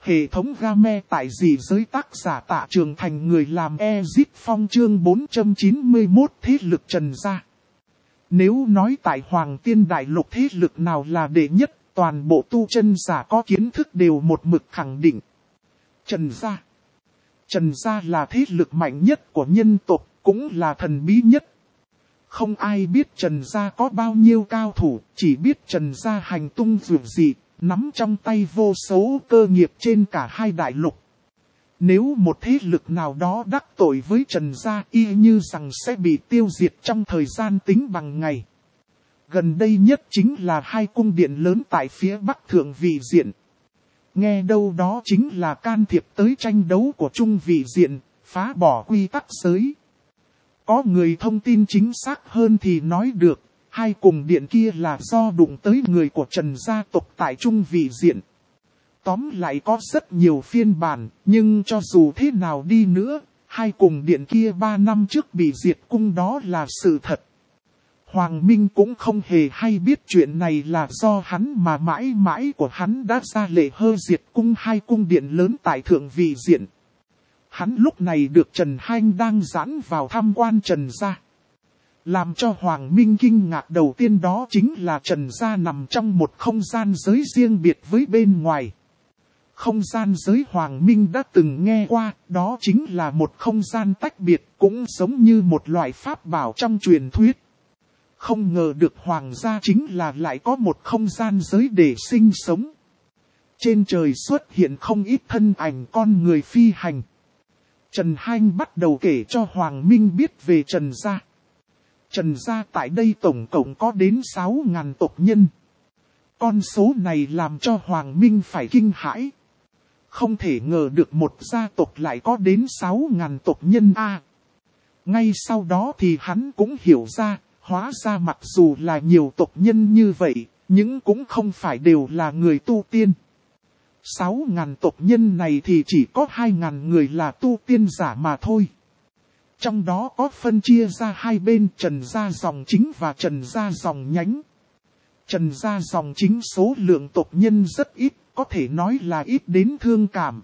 Hệ thống game tại dị giới tác giả Tạ Trường Thành người làm Exit Phong chương 491 thế lực Trần gia. Nếu nói tại Hoàng Tiên Đại Lục thế lực nào là đệ nhất, toàn bộ tu chân giả có kiến thức đều một mực khẳng định. Trần gia. Trần gia là thế lực mạnh nhất của nhân tộc, cũng là thần bí nhất. Không ai biết Trần gia có bao nhiêu cao thủ, chỉ biết Trần gia hành tung vượt dị, nắm trong tay vô số cơ nghiệp trên cả hai đại lục. Nếu một thế lực nào đó đắc tội với Trần gia y như rằng sẽ bị tiêu diệt trong thời gian tính bằng ngày. Gần đây nhất chính là hai cung điện lớn tại phía Bắc Thượng Vị Diện. Nghe đâu đó chính là can thiệp tới tranh đấu của Trung Vị Diện, phá bỏ quy tắc giới. Có người thông tin chính xác hơn thì nói được, hai cung điện kia là do đụng tới người của Trần gia tộc tại Trung Vị Diện. Tóm lại có rất nhiều phiên bản, nhưng cho dù thế nào đi nữa, hai cung điện kia 3 năm trước bị diệt cung đó là sự thật. Hoàng Minh cũng không hề hay biết chuyện này là do hắn mà mãi mãi của hắn đã ra lệnh hơ diệt cung hai cung điện lớn tại Thượng Vị Diện. Hắn lúc này được Trần Hanh đang dẫn vào tham quan Trần gia. Làm cho Hoàng Minh kinh ngạc đầu tiên đó chính là Trần gia nằm trong một không gian giới riêng biệt với bên ngoài. Không gian giới Hoàng Minh đã từng nghe qua, đó chính là một không gian tách biệt, cũng giống như một loại pháp bảo trong truyền thuyết. Không ngờ được Hoàng gia chính là lại có một không gian giới để sinh sống. Trên trời xuất hiện không ít thân ảnh con người phi hành. Trần Hanh bắt đầu kể cho Hoàng Minh biết về Trần gia. Trần gia tại đây tổng cộng có đến 6.000 tộc nhân. Con số này làm cho Hoàng Minh phải kinh hãi. Không thể ngờ được một gia tộc lại có đến 6.000 tộc nhân a. Ngay sau đó thì hắn cũng hiểu ra, hóa ra mặc dù là nhiều tộc nhân như vậy, nhưng cũng không phải đều là người tu tiên. 6.000 tộc nhân này thì chỉ có 2.000 người là tu tiên giả mà thôi. Trong đó có phân chia ra hai bên Trần gia dòng chính và Trần gia dòng nhánh. Trần gia dòng chính số lượng tộc nhân rất ít, có thể nói là ít đến thương cảm.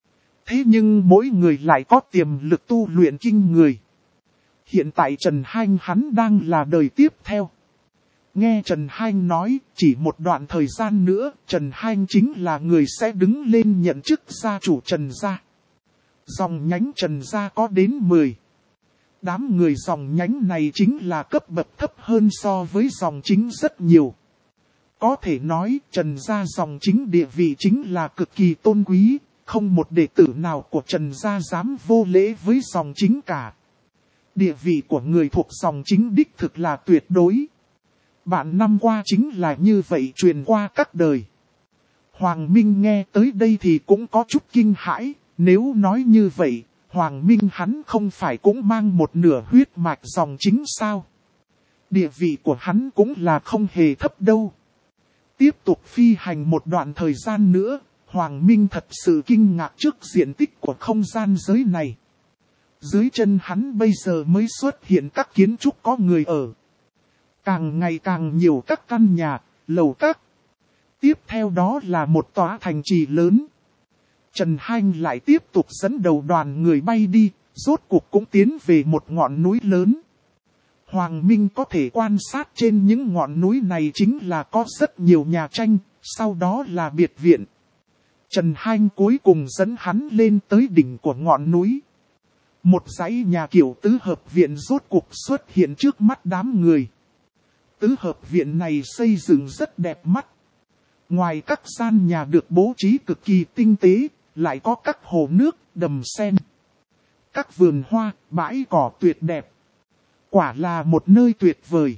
Thế nhưng mỗi người lại có tiềm lực tu luyện kinh người. Hiện tại Trần Hanh hắn đang là đời tiếp theo. Nghe Trần Hanh nói, chỉ một đoạn thời gian nữa, Trần Hanh chính là người sẽ đứng lên nhận chức gia chủ Trần gia. Dòng nhánh Trần gia có đến 10. Đám người dòng nhánh này chính là cấp bậc thấp hơn so với dòng chính rất nhiều. Có thể nói Trần gia dòng chính địa vị chính là cực kỳ tôn quý, không một đệ tử nào của Trần gia dám vô lễ với dòng chính cả. Địa vị của người thuộc dòng chính đích thực là tuyệt đối. Bạn năm qua chính là như vậy truyền qua các đời. Hoàng Minh nghe tới đây thì cũng có chút kinh hãi, nếu nói như vậy, Hoàng Minh hắn không phải cũng mang một nửa huyết mạch dòng chính sao? Địa vị của hắn cũng là không hề thấp đâu. Tiếp tục phi hành một đoạn thời gian nữa, Hoàng Minh thật sự kinh ngạc trước diện tích của không gian giới này. Dưới chân hắn bây giờ mới xuất hiện các kiến trúc có người ở. Càng ngày càng nhiều các căn nhà, lầu các. Tiếp theo đó là một tòa thành trì lớn. Trần Hanh lại tiếp tục dẫn đầu đoàn người bay đi, rốt cuộc cũng tiến về một ngọn núi lớn. Hoàng Minh có thể quan sát trên những ngọn núi này chính là có rất nhiều nhà tranh, sau đó là biệt viện. Trần Hanh cuối cùng dẫn hắn lên tới đỉnh của ngọn núi. Một dãy nhà kiểu tứ hợp viện rốt cuộc xuất hiện trước mắt đám người. Tứ hợp viện này xây dựng rất đẹp mắt. Ngoài các gian nhà được bố trí cực kỳ tinh tế, lại có các hồ nước, đầm sen. Các vườn hoa, bãi cỏ tuyệt đẹp. Quả là một nơi tuyệt vời.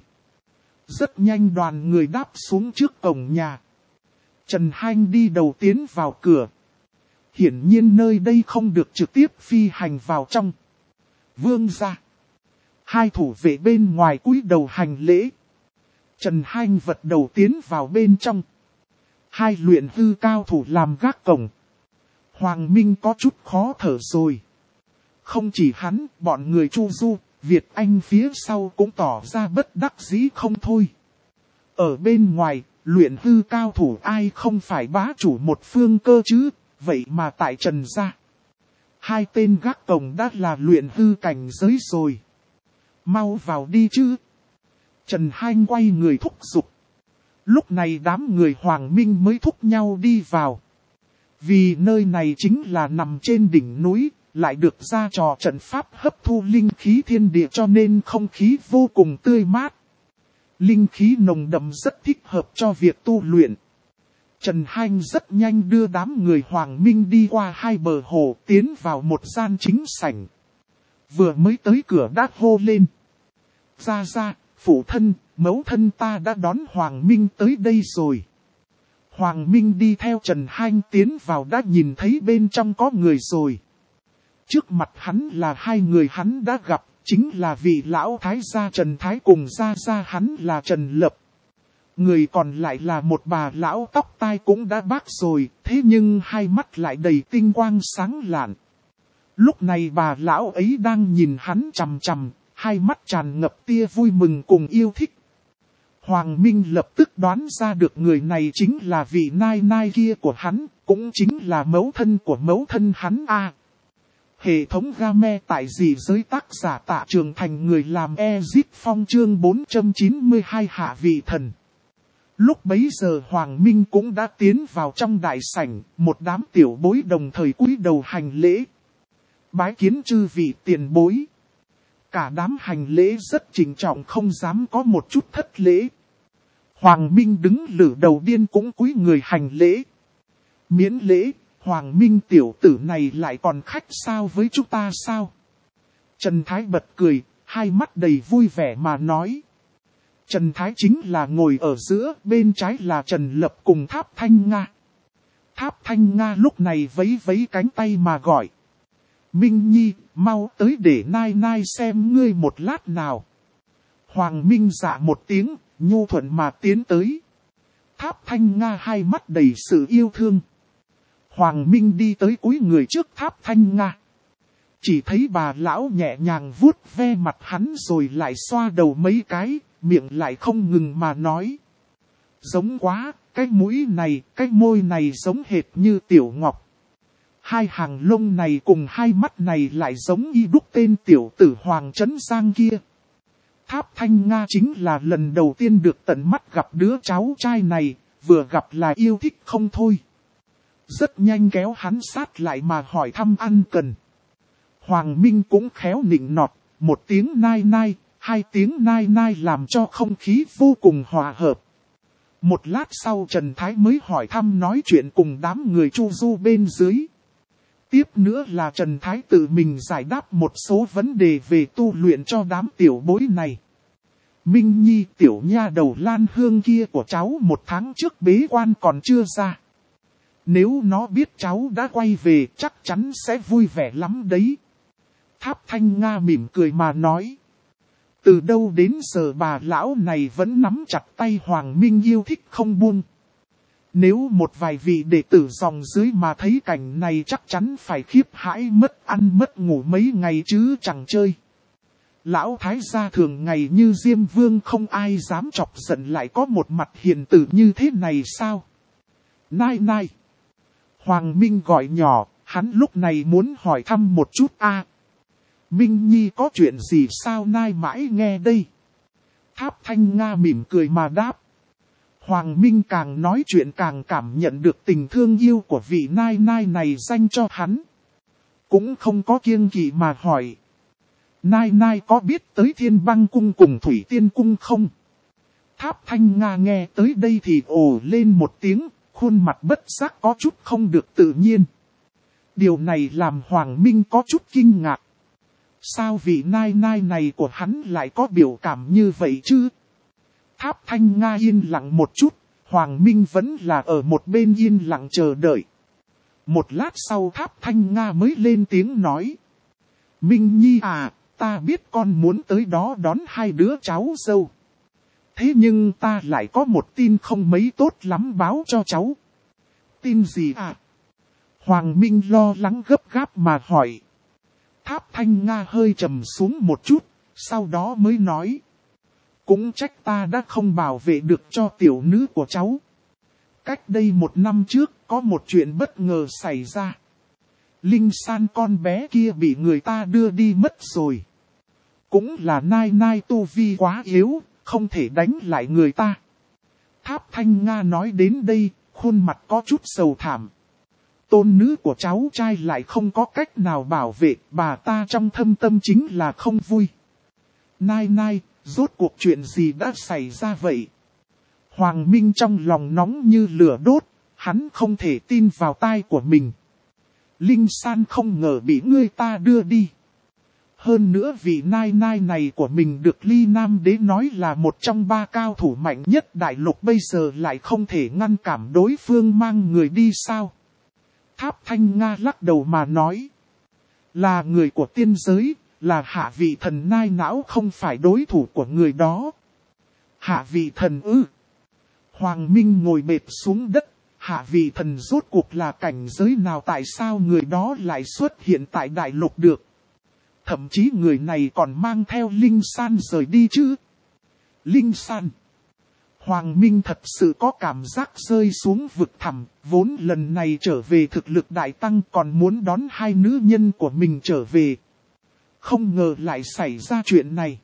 Rất nhanh đoàn người đáp xuống trước cổng nhà. Trần Hanh đi đầu tiến vào cửa. Hiển nhiên nơi đây không được trực tiếp phi hành vào trong. Vương gia. Hai thủ vệ bên ngoài cúi đầu hành lễ. Trần Hanh vật đầu tiến vào bên trong. Hai luyện hư cao thủ làm gác cổng. Hoàng Minh có chút khó thở rồi. Không chỉ hắn, bọn người Chu Du, Việt Anh phía sau cũng tỏ ra bất đắc dĩ không thôi. Ở bên ngoài, luyện hư cao thủ ai không phải bá chủ một phương cơ chứ, vậy mà tại Trần gia. Hai tên gác cổng đã là luyện hư cảnh giới rồi. Mau vào đi chứ. Trần Hanh quay người thúc giục. Lúc này đám người Hoàng Minh mới thúc nhau đi vào. Vì nơi này chính là nằm trên đỉnh núi, lại được ra trò trận pháp hấp thu linh khí thiên địa cho nên không khí vô cùng tươi mát. Linh khí nồng đậm rất thích hợp cho việc tu luyện. Trần Hanh rất nhanh đưa đám người Hoàng Minh đi qua hai bờ hồ tiến vào một gian chính sảnh. Vừa mới tới cửa đã hô lên. Ra, phụ thân, mẫu thân ta đã đón Hoàng Minh tới đây rồi. Hoàng Minh đi theo Trần Hanh tiến vào đã nhìn thấy bên trong có người rồi. Trước mặt hắn là hai người hắn đã gặp, chính là vị lão thái gia Trần Thái cùng gia hắn là Trần Lập. Người còn lại là một bà lão tóc tai cũng đã bác rồi, thế nhưng hai mắt lại đầy tinh quang sáng lạn. Lúc này bà lão ấy đang nhìn hắn chằm chằm, hai mắt tràn ngập tia vui mừng cùng yêu thích. Hoàng Minh lập tức đoán ra được người này chính là vị nai nai kia của hắn, cũng chính là mẫu thân của mẫu thân hắn a. Hệ thống game tại dị giới tác giả Tạ Trường Thành người làm Ezip Phong chương 492 hạ vị thần. Lúc bấy giờ Hoàng Minh cũng đã tiến vào trong đại sảnh, một đám tiểu bối đồng thời cúi đầu hành lễ. Bái kiến chư vị tiền bối. Cả đám hành lễ rất trịnh trọng không dám có một chút thất lễ. Hoàng Minh đứng lử đầu điên cũng cúi người hành lễ. Miễn lễ, Hoàng Minh tiểu tử này lại còn khách sao với chúng ta sao? Trần Thái bật cười, hai mắt đầy vui vẻ mà nói. Trần Thái chính là ngồi ở giữa, bên trái là Trần Lập cùng Tháp Thanh Nga. Tháp Thanh Nga lúc này vẫy vẫy cánh tay mà gọi. Minh Nhi, mau tới để nai nai xem ngươi một lát nào. Hoàng Minh dạ một tiếng, nhu thuận mà tiến tới. Tháp Thanh Nga hai mắt đầy sự yêu thương. Hoàng Minh đi tới cúi người trước Tháp Thanh Nga. Chỉ thấy bà lão nhẹ nhàng vuốt ve mặt hắn rồi lại xoa đầu mấy cái, miệng lại không ngừng mà nói. Giống quá, cái mũi này, cái môi này giống hệt như Tiểu Ngọc. Hai hàng lông này cùng hai mắt này lại giống y đúc tên tiểu tử Hoàng Trấn Giang kia. Tháp Thanh Nga chính là lần đầu tiên được tận mắt gặp đứa cháu trai này, vừa gặp là yêu thích không thôi. Rất nhanh kéo hắn sát lại mà hỏi thăm ăn cần. Hoàng Minh cũng khéo nịnh nọt, một tiếng nai nai, hai tiếng nai nai làm cho không khí vô cùng hòa hợp. Một lát sau Trần Thái mới hỏi thăm nói chuyện cùng đám người Chu Du bên dưới. Tiếp nữa là Trần Thái tự mình giải đáp một số vấn đề về tu luyện cho đám tiểu bối này. Minh Nhi tiểu nha đầu Lan Hương kia của cháu một tháng trước bế quan còn chưa ra. Nếu nó biết cháu đã quay về chắc chắn sẽ vui vẻ lắm đấy. Tháp Thanh Nga mỉm cười mà nói. Từ đâu đến giờ bà lão này vẫn nắm chặt tay Hoàng Minh yêu thích không buông. Nếu một vài vị đệ tử dòng dưới mà thấy cảnh này chắc chắn phải khiếp hãi mất ăn mất ngủ mấy ngày chứ chẳng chơi. Lão thái gia thường ngày như Diêm Vương không ai dám chọc giận lại có một mặt hiền tử như thế này sao? Nai nai. Hoàng Minh gọi nhỏ, hắn lúc này muốn hỏi thăm một chút a. Minh Nhi có chuyện gì sao nai mãi nghe đây? Tháp Thanh Nga mỉm cười mà đáp. Hoàng Minh càng nói chuyện càng cảm nhận được tình thương yêu của vị nai nai này dành cho hắn. Cũng không có kiêng kỵ mà hỏi. Nai nai có biết tới Thiên Băng Cung cùng Thủy Tiên Cung không? Tháp Thanh Nga nghe tới đây thì ồ lên một tiếng, khuôn mặt bất giác có chút không được tự nhiên. Điều này làm Hoàng Minh có chút kinh ngạc. Sao vị nai nai này của hắn lại có biểu cảm như vậy chứ? Tháp Thanh Nga yên lặng một chút, Hoàng Minh vẫn là ở một bên yên lặng chờ đợi. Một lát sau Tháp Thanh Nga mới lên tiếng nói. Minh Nhi à, ta biết con muốn tới đó đón hai đứa cháu dâu. Thế nhưng ta lại có một tin không mấy tốt lắm báo cho cháu. Tin gì à? Hoàng Minh lo lắng gấp gáp mà hỏi. Tháp Thanh Nga hơi trầm xuống một chút, sau đó mới nói. Cũng trách ta đã không bảo vệ được cho tiểu nữ của cháu. Cách đây 1 năm trước, Có một chuyện bất ngờ xảy ra. Linh San con bé kia bị người ta đưa đi mất rồi. Cũng là Nai Nai tu vi quá yếu, không thể đánh lại người ta. Tháp Thanh Nga nói đến đây, khuôn mặt có chút sầu thảm. Tôn nữ của cháu trai lại không có cách nào bảo vệ, bà ta trong thâm tâm chính là không vui. Nai Nai, rốt cuộc chuyện gì đã xảy ra vậy? Hoàng Minh trong lòng nóng như lửa đốt, hắn không thể tin vào tai của mình. Linh San không ngờ bị người ta đưa đi. Hơn nữa vị Nai Nai này của mình được Ly Nam Đế nói là một trong 3 cao thủ mạnh nhất đại lục, bây giờ lại không thể ngăn cản đối phương mang người đi sao? Tháp Thanh Nga lắc đầu mà nói. Là người của tiên giới, là hạ vị thần Nai não không phải đối thủ của người đó. Hạ vị thần ư? Hoàng Minh ngồi bệt xuống đất. Hạ vị thần rốt cuộc là cảnh giới nào, tại sao người đó lại xuất hiện tại đại lục được? Thậm chí người này còn mang theo Linh San rời đi chứ? Linh San. Hoàng Minh thật sự có cảm giác rơi xuống vực thẳm, vốn lần này trở về thực lực đại tăng còn muốn đón 2 nữ nhân của mình trở về. Không ngờ lại xảy ra chuyện này.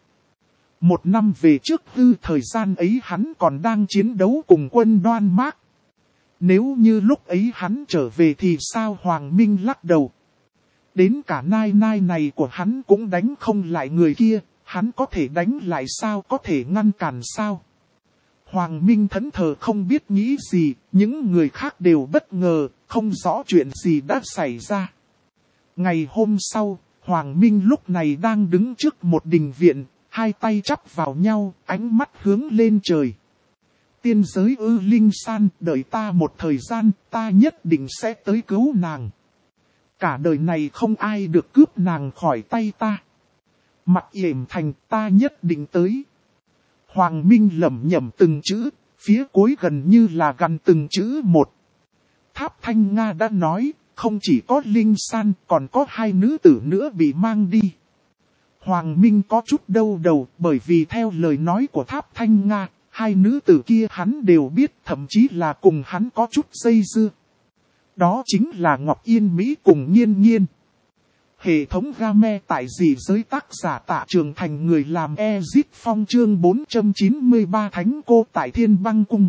1 năm về trước thời gian ấy hắn còn đang chiến đấu cùng quân Đoan Mác. Nếu như lúc ấy hắn trở về thì sao? Hoàng Minh lắc đầu. Đến cả Nai Nai này của hắn cũng đánh không lại người kia, hắn có thể đánh lại sao, có thể ngăn cản sao? Hoàng Minh thẫn thờ không biết nghĩ gì, những người khác đều bất ngờ, không rõ chuyện gì đã xảy ra. Ngày hôm sau, Hoàng Minh lúc này đang đứng trước một đình viện, 2 tay chắp vào nhau, ánh mắt hướng lên trời. Tiên giới ư? Linh San, đợi ta một thời gian, ta nhất định sẽ tới cứu nàng. Cả đời này không ai được cướp nàng khỏi tay ta. Mặt yểm thành, ta nhất định tới. Hoàng Minh lẩm nhẩm từng chữ, phía cuối gần như là gần từng chữ một. Tháp Thanh Nga đã nói, không chỉ có Linh San, còn có 2 nữ tử nữa bị mang đi. Hoàng Minh có chút đau đầu, bởi vì theo lời nói của Tháp Thanh Nga, 2 nữ tử kia hắn đều biết, thậm chí là cùng hắn có chút dây dưa. Đó chính là Ngọc Yên Mỹ cùng Nhiên Nhiên. Hệ thống game tại dị giới, tác giả Tạ Trường Thành, người làm Ezit Phong, chương 493 Thánh cô tại Thiên Băng Cung.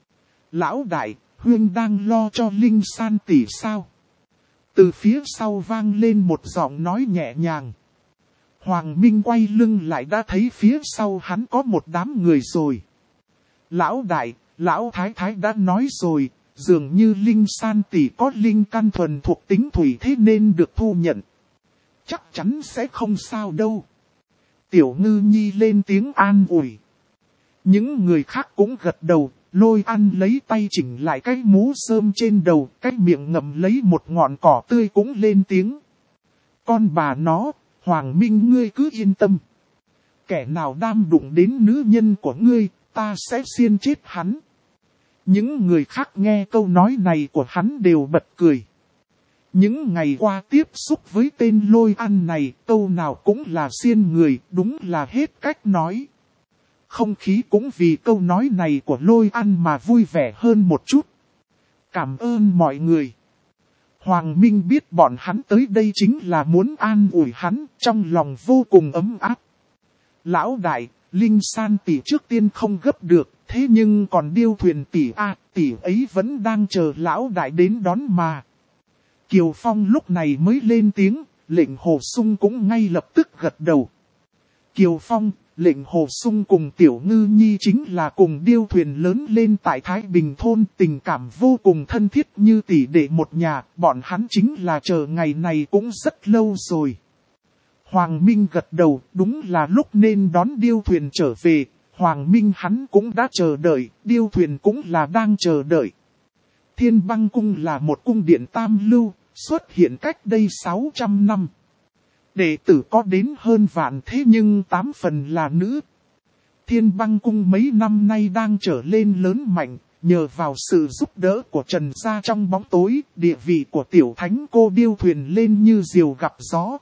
Lão đại, Huyên đang lo cho Linh San tỷ sao? Từ phía sau vang lên một giọng nói nhẹ nhàng. Hoàng Minh quay lưng lại đã thấy phía sau hắn có một đám người rồi. Lão đại, lão thái thái đã nói rồi, dường như Linh San tỷ có linh căn thuần thuộc tính thủy, thế nên được thu nhận. Chắc chắn sẽ không sao đâu. Tiểu Ngư Nhi lên tiếng an ủi. Những người khác cũng gật đầu, Lôi Ăn lấy tay chỉnh lại cái mũ rơm trên đầu, cái miệng ngậm lấy một ngọn cỏ tươi cũng lên tiếng. Con bà nó, Hoàng Minh ngươi cứ yên tâm. Kẻ nào đam đụng đến nữ nhân của ngươi, ta sẽ xiên chết hắn. Những người khác nghe câu nói này của hắn đều bật cười. Những ngày qua tiếp xúc với tên Lôi Ăn này, câu nào cũng là xiên người, đúng là hết cách nói. Không khí cũng vì câu nói này của Lôi Ăn mà vui vẻ hơn một chút. Cảm ơn mọi người. Hoàng Minh biết bọn hắn tới đây chính là muốn an ủi hắn, trong lòng vô cùng ấm áp. Lão đại, Linh San tỷ trước tiên không gấp được, thế nhưng còn Điêu Thuyền tỷ tỷ ấy vẫn đang chờ lão đại đến đón mà. Kiều Phong lúc này mới lên tiếng, Lệnh Hồ Sung cũng ngay lập tức gật đầu. Kiều Phong, Lệnh Hồ Sung cùng Tiểu Ngư Nhi chính là cùng Điêu Thuyền lớn lên tại Thái Bình Thôn, tình cảm vô cùng thân thiết như tỷ đệ một nhà, bọn hắn chính là chờ ngày này cũng rất lâu rồi. Hoàng Minh gật đầu, đúng là lúc nên đón Điêu Thuyền trở về, Hoàng Minh hắn cũng đã chờ đợi, Điêu Thuyền cũng là đang chờ đợi. Thiên Băng Cung là một cung điện tam lưu, xuất hiện cách đây 600 năm. Đệ tử có đến hơn vạn, thế nhưng 8 phần là nữ. Thiên Băng Cung mấy năm nay đang trở lên lớn mạnh, nhờ vào sự giúp đỡ của Trần gia trong bóng tối, địa vị của tiểu thánh cô Điêu Thuyền lên như diều gặp gió.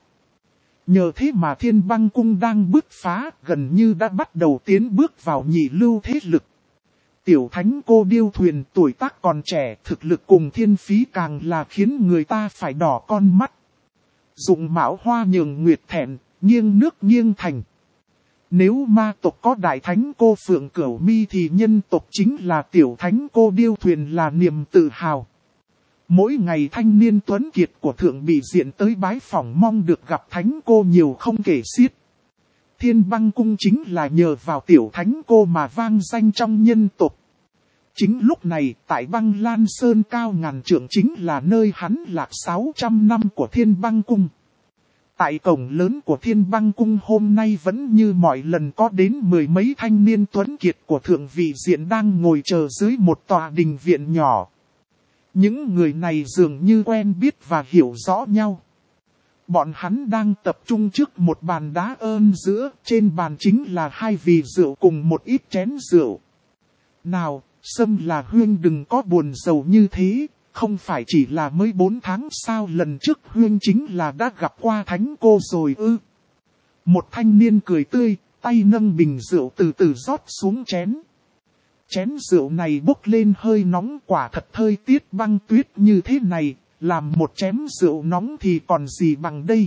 Nhờ thế mà Thiên Băng Cung đang bứt phá, gần như đã bắt đầu tiến bước vào nhị lưu thế lực. Tiểu thánh cô điêu thuyền tuổi tác còn trẻ, thực lực cùng thiên phí càng là khiến người ta phải đỏ con mắt. Dụng mạo hoa nhường nguyệt thẹn, nghiêng nước nghiêng thành. Nếu ma tộc có đại thánh cô Phượng Cửu Mi thì nhân tộc chính là tiểu thánh cô điêu thuyền là niềm tự hào. Mỗi ngày thanh niên tuấn kiệt của thượng bị diện tới bái phỏng mong được gặp thánh cô nhiều không kể xiết. Thiên Băng Cung chính là nhờ vào tiểu thánh cô mà vang danh trong nhân tộc. Chính lúc này, tại Băng Lan Sơn cao ngàn trượng chính là nơi hắn lạc 600 năm của Thiên Băng Cung. Tại cổng lớn của Thiên Băng Cung hôm nay vẫn như mọi lần có đến mười mấy thanh niên tuấn kiệt của thượng vị diện đang ngồi chờ dưới một tòa đình viện nhỏ. Những người này dường như quen biết và hiểu rõ nhau. Bọn hắn đang tập trung trước một bàn đá ơn giữa, trên bàn chính là 2 vỉ rượu cùng một ít chén rượu. Nào, Sâm là Huynh đừng có buồn rầu như thế, không phải chỉ là mới 4 tháng sao, lần trước Huynh chính là đã gặp qua thánh cô rồi ư. Một thanh niên cười tươi, tay nâng bình rượu từ từ rót xuống chén. Chén rượu này bốc lên hơi nóng, quả thật thời tiết băng tuyết như thế này, làm một chén rượu nóng thì còn gì bằng đây.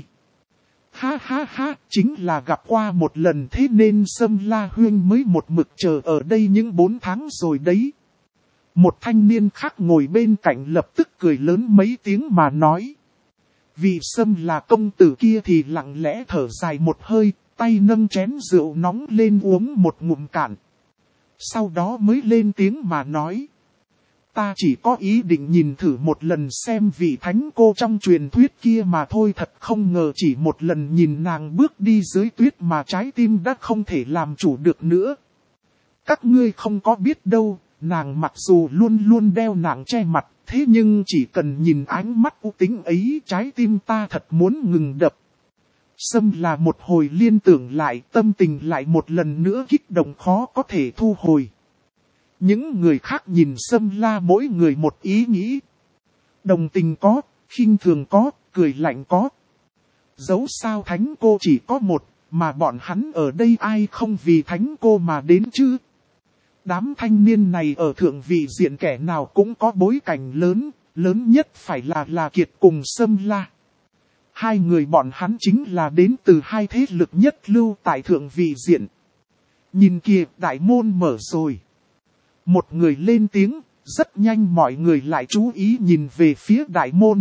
Ha ha ha, chính là gặp qua một lần thế nên Sâm La Huynh mới một mực chờ ở đây những 4 tháng rồi đấy. Một thanh niên khác ngồi bên cạnh lập tức cười lớn mấy tiếng mà nói. Vị Sâm là công tử kia thì lặng lẽ thở dài một hơi, tay nâng chén rượu nóng lên uống một ngụm cạn. Sau đó mới lên tiếng mà nói. Ta chỉ có ý định nhìn thử một lần xem vị thánh cô trong truyền thuyết kia mà thôi, thật không ngờ chỉ một lần nhìn nàng bước đi dưới tuyết mà trái tim đã không thể làm chủ được nữa. Các ngươi không có biết đâu, nàng mặc dù luôn luôn đeo nàng che mặt, thế nhưng chỉ cần nhìn ánh mắt u tính ấy trái tim ta thật muốn ngừng đập. Sâm là một hồi liên tưởng lại, tâm tình lại một lần nữa kích động khó có thể thu hồi. Những người khác nhìn Sâm La mỗi người một ý nghĩ. Đồng tình có, khinh thường có, cười lạnh có. Dẫu sao thánh cô chỉ có một, mà bọn hắn ở đây ai không vì thánh cô mà đến chứ. Đám thanh niên này ở thượng vị diện kẻ nào cũng có bối cảnh lớn, lớn nhất phải là Kiệt cùng Sâm La. Hai người bọn hắn chính là đến từ hai thế lực nhất lưu tại thượng vị diện. Nhìn kìa, đại môn mở rồi. Một người lên tiếng, rất nhanh mọi người lại chú ý nhìn về phía đại môn.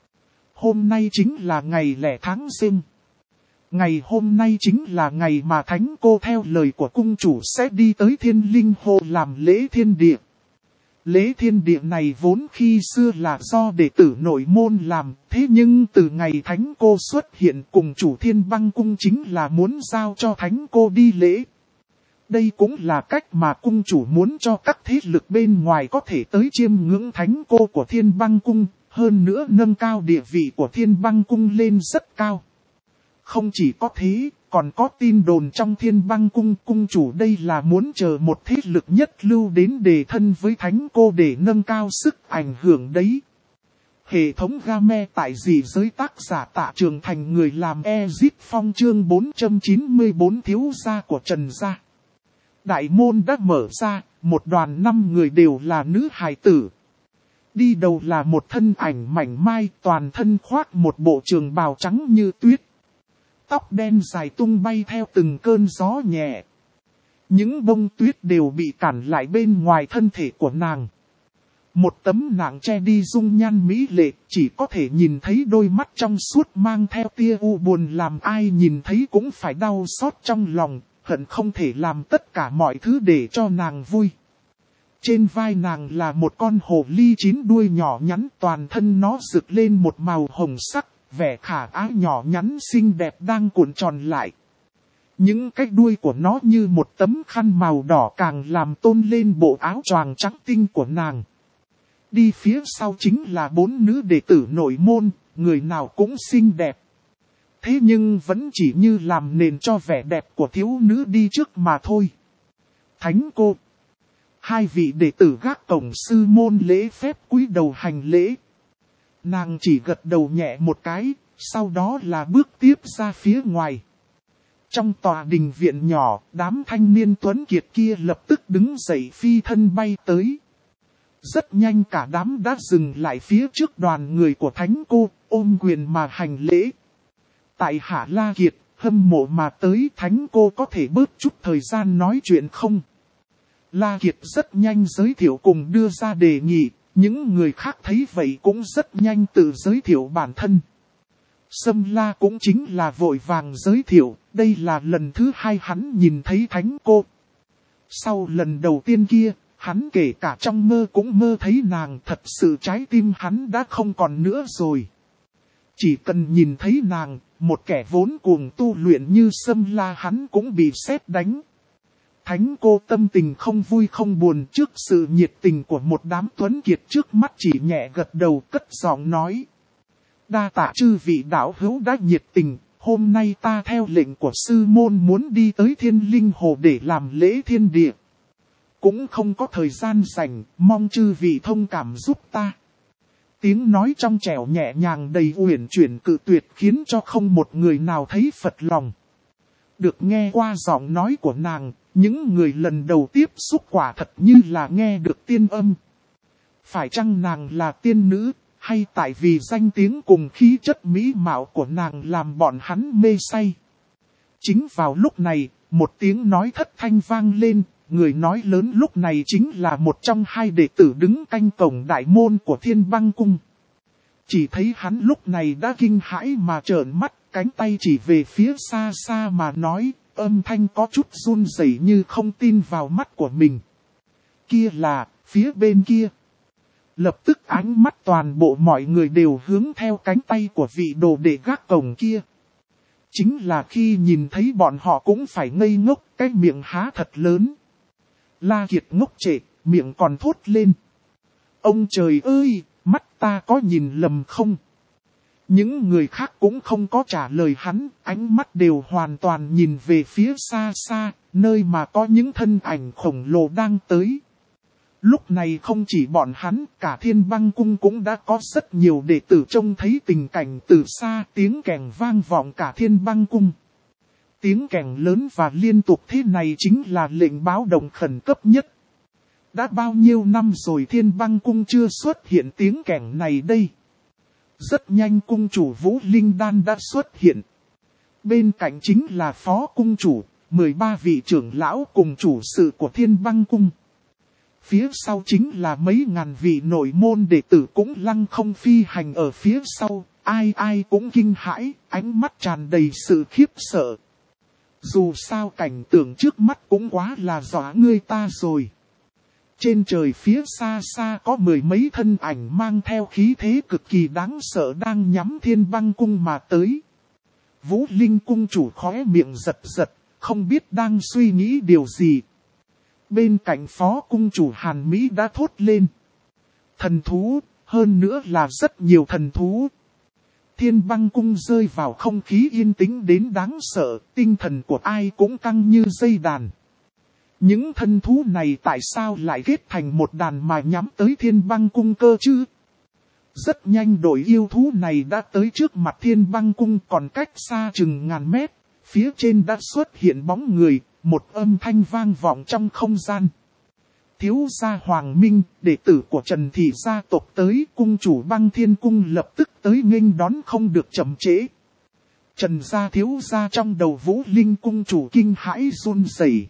Hôm nay chính là ngày lẻ tháng Giêng. Ngày hôm nay chính là ngày mà thánh cô theo lời của cung chủ sẽ đi tới Thiên Linh Hồ làm lễ thiên địa. Lễ thiên địa này vốn khi xưa là do đệ tử nội môn làm, thế nhưng từ ngày thánh cô xuất hiện cùng chủ Thiên Băng Cung chính là muốn giao cho thánh cô đi lễ. Đây cũng là cách mà cung chủ muốn cho các thế lực bên ngoài có thể tới chiêm ngưỡng thánh cô của Thiên Băng Cung, hơn nữa nâng cao địa vị của Thiên Băng Cung lên rất cao. Không chỉ có thế, còn có tin đồn trong Thiên Băng Cung, cung chủ đây là muốn chờ một thế lực nhất lưu đến đề thân với thánh cô để nâng cao sức ảnh hưởng đấy. Hệ thống game tại dị giới tác giả Tạ Trường Thành, người làm Ezip Phong, chương 494 thiếu gia của Trần gia. Đại môn đã mở ra, một đoàn 5 người đều là nữ hài tử. Đi đầu là một thân ảnh mảnh mai, toàn thân khoác một bộ trường bào trắng như tuyết. Tóc đen dài tung bay theo từng cơn gió nhẹ. Những bông tuyết đều bị cản lại bên ngoài thân thể của nàng. Một tấm nàng che đi dung nhan mỹ lệ, chỉ có thể nhìn thấy đôi mắt trong suốt mang theo tia u buồn làm ai nhìn thấy cũng phải đau xót trong lòng, hận không thể làm tất cả mọi thứ để cho nàng vui. Trên vai nàng là một con hồ ly 9 đuôi nhỏ nhắn, toàn thân nó rực lên một màu hồng sắc, vẻ khả ái nhỏ nhắn xinh đẹp đang cuộn tròn lại. Những cái đuôi của nó như một tấm khăn màu đỏ càng làm tôn lên bộ áo choàng trắng tinh của nàng. Đi phía sau chính là 4 nữ đệ tử nội môn, người nào cũng xinh đẹp. Thế nhưng vẫn chỉ như làm nền cho vẻ đẹp của thiếu nữ đi trước mà thôi. Thánh cô. 2 vị đệ tử gác cổng sư môn lễ phép cúi đầu hành lễ. Nàng chỉ gật đầu nhẹ một cái, sau đó là bước tiếp ra phía ngoài. Trong tòa đình viện nhỏ, đám thanh niên tuấn kiệt kia lập tức đứng dậy phi thân bay tới. Rất nhanh cả đám đã dừng lại phía trước đoàn người của thánh cô, ôm quyền mà hành lễ. Tại hạ La Kiệt, hâm mộ mà tới thánh cô có thể bớt chút thời gian nói chuyện không? La Kiệt rất nhanh giới thiệu cùng đưa ra đề nghị, những người khác thấy vậy cũng rất nhanh tự giới thiệu bản thân. Sâm La cũng chính là vội vàng giới thiệu, đây là lần thứ hai hắn nhìn thấy thánh cô. Sau lần đầu tiên kia, hắn kể cả trong mơ cũng mơ thấy nàng, thật sự trái tim hắn đã không còn nữa rồi. Chỉ cần nhìn thấy nàng, một kẻ vốn cuồng tu luyện như Sâm La hắn cũng bị sét đánh. Thánh cô tâm tình không vui không buồn trước sự nhiệt tình của một đám tuấn kiệt trước mắt, chỉ nhẹ gật đầu cất giọng nói. Đa tạ chư vị đạo hữu đã nhiệt tình, hôm nay ta theo lệnh của sư môn muốn đi tới Thiên Linh Hồ để làm lễ thiên địa. Cũng không có thời gian rảnh, mong chư vị thông cảm giúp ta. Tiếng nói trong trẻo nhẹ nhàng đầy uyển chuyển cự tuyệt khiến cho không một người nào thấy phật lòng. Được nghe qua giọng nói của nàng, những người lần đầu tiếp xúc quả thật như là nghe được tiên âm. Phải chăng nàng là tiên nữ, hay tại vì danh tiếng cùng khí chất mỹ mạo của nàng làm bọn hắn mê say? Chính vào lúc này, một tiếng nói thất thanh vang lên, người nói lớn lúc này chính là một trong hai đệ tử đứng canh cổng đại môn của Thiên Băng Cung. Chỉ thấy hắn lúc này đã kinh hãi mà trợn mắt, cánh tay chỉ về phía xa xa mà nói, âm thanh có chút run rẩy như không tin vào mắt của mình. Kia là, phía bên kia. Lập tức ánh mắt toàn bộ mọi người đều hướng theo cánh tay của vị đồ đệ gác cổng kia. Chính là khi nhìn thấy bọn họ cũng phải ngây ngốc, cái miệng há thật lớn. La Kiệt ngốc trệ, miệng còn thốt lên. Ông trời ơi, mắt ta có nhìn lầm không? Những người khác cũng không có trả lời hắn, ánh mắt đều hoàn toàn nhìn về phía xa xa, nơi mà có những thân ảnh khổng lồ đang tới. Lúc này không chỉ bọn hắn, cả Thiên Băng Cung cũng đã có rất nhiều đệ tử trông thấy tình cảnh từ xa, tiếng kèn vang vọng cả Thiên Băng Cung. Tiếng kèn lớn và liên tục thế này chính là lệnh báo động khẩn cấp nhất. Đã bao nhiêu năm rồi Thiên Băng Cung chưa xuất hiện tiếng kèn này đây. Rất nhanh cung chủ Vũ Linh Đan đã xuất hiện. Bên cạnh chính là phó cung chủ, 13 vị trưởng lão cùng chủ sự của Thiên Băng Cung. Phía sau chính là mấy ngàn vị nội môn đệ tử cũng lăng không phi hành ở phía sau, ai ai cũng kinh hãi, ánh mắt tràn đầy sự khiếp sợ. Dù sao cảnh tượng trước mắt cũng quá là dọa người ta rồi. Trên trời phía xa xa có mười mấy thân ảnh mang theo khí thế cực kỳ đáng sợ đang nhắm Thiên Băng Cung mà tới. Vũ Linh cung chủ khóe miệng giật giật, không biết đang suy nghĩ điều gì. Bên cạnh phó cung chủ Hàn Mỹ đã thốt lên. Thần thú, hơn nữa là rất nhiều thần thú. Thiên Băng Cung rơi vào không khí yên tĩnh đến đáng sợ, tinh thần của ai cũng căng như dây đàn. Những thân thú này tại sao lại kết thành một đàn mà nhắm tới Thiên Băng Cung cơ chứ? Rất nhanh đội yêu thú này đã tới trước mặt Thiên Băng Cung còn cách xa chừng ngàn mét. Phía trên đã xuất hiện bóng người, một âm thanh vang vọng trong không gian. Thiếu gia Hoàng Minh, đệ tử của Trần Thị gia tộc tới, cung chủ Băng Thiên Cung lập tức tới nghênh đón không được chậm trễ. Trần gia thiếu gia trong đầu Vũ Linh cung chủ kinh hãi run rẩy.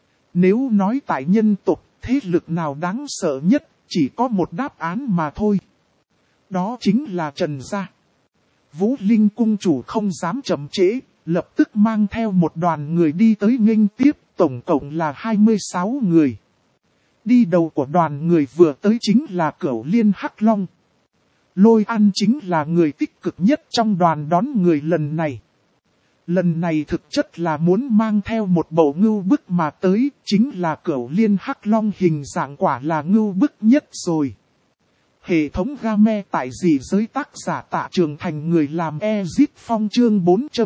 Nếu nói tại nhân tộc, thế lực nào đáng sợ nhất, chỉ có một đáp án mà thôi. Đó chính là Trần gia. Vũ Linh cung chủ không dám chậm trễ, lập tức mang theo một đoàn người đi tới nghênh tiếp, tổng cộng là 26 người. Đi đầu của đoàn người vừa tới chính là Cửu Liên Hắc Long. Lôi An chính là người tích cực nhất trong đoàn đón người lần này. Lần này thực chất là muốn mang theo một bộ ngưu bức mà tới, chính là Cửu Liên Hắc Long, hình dạng quả là ngưu bức nhất rồi. Hệ thống game tại dị giới tác giả Tạ Trường Thành, người làm Exit Phong chương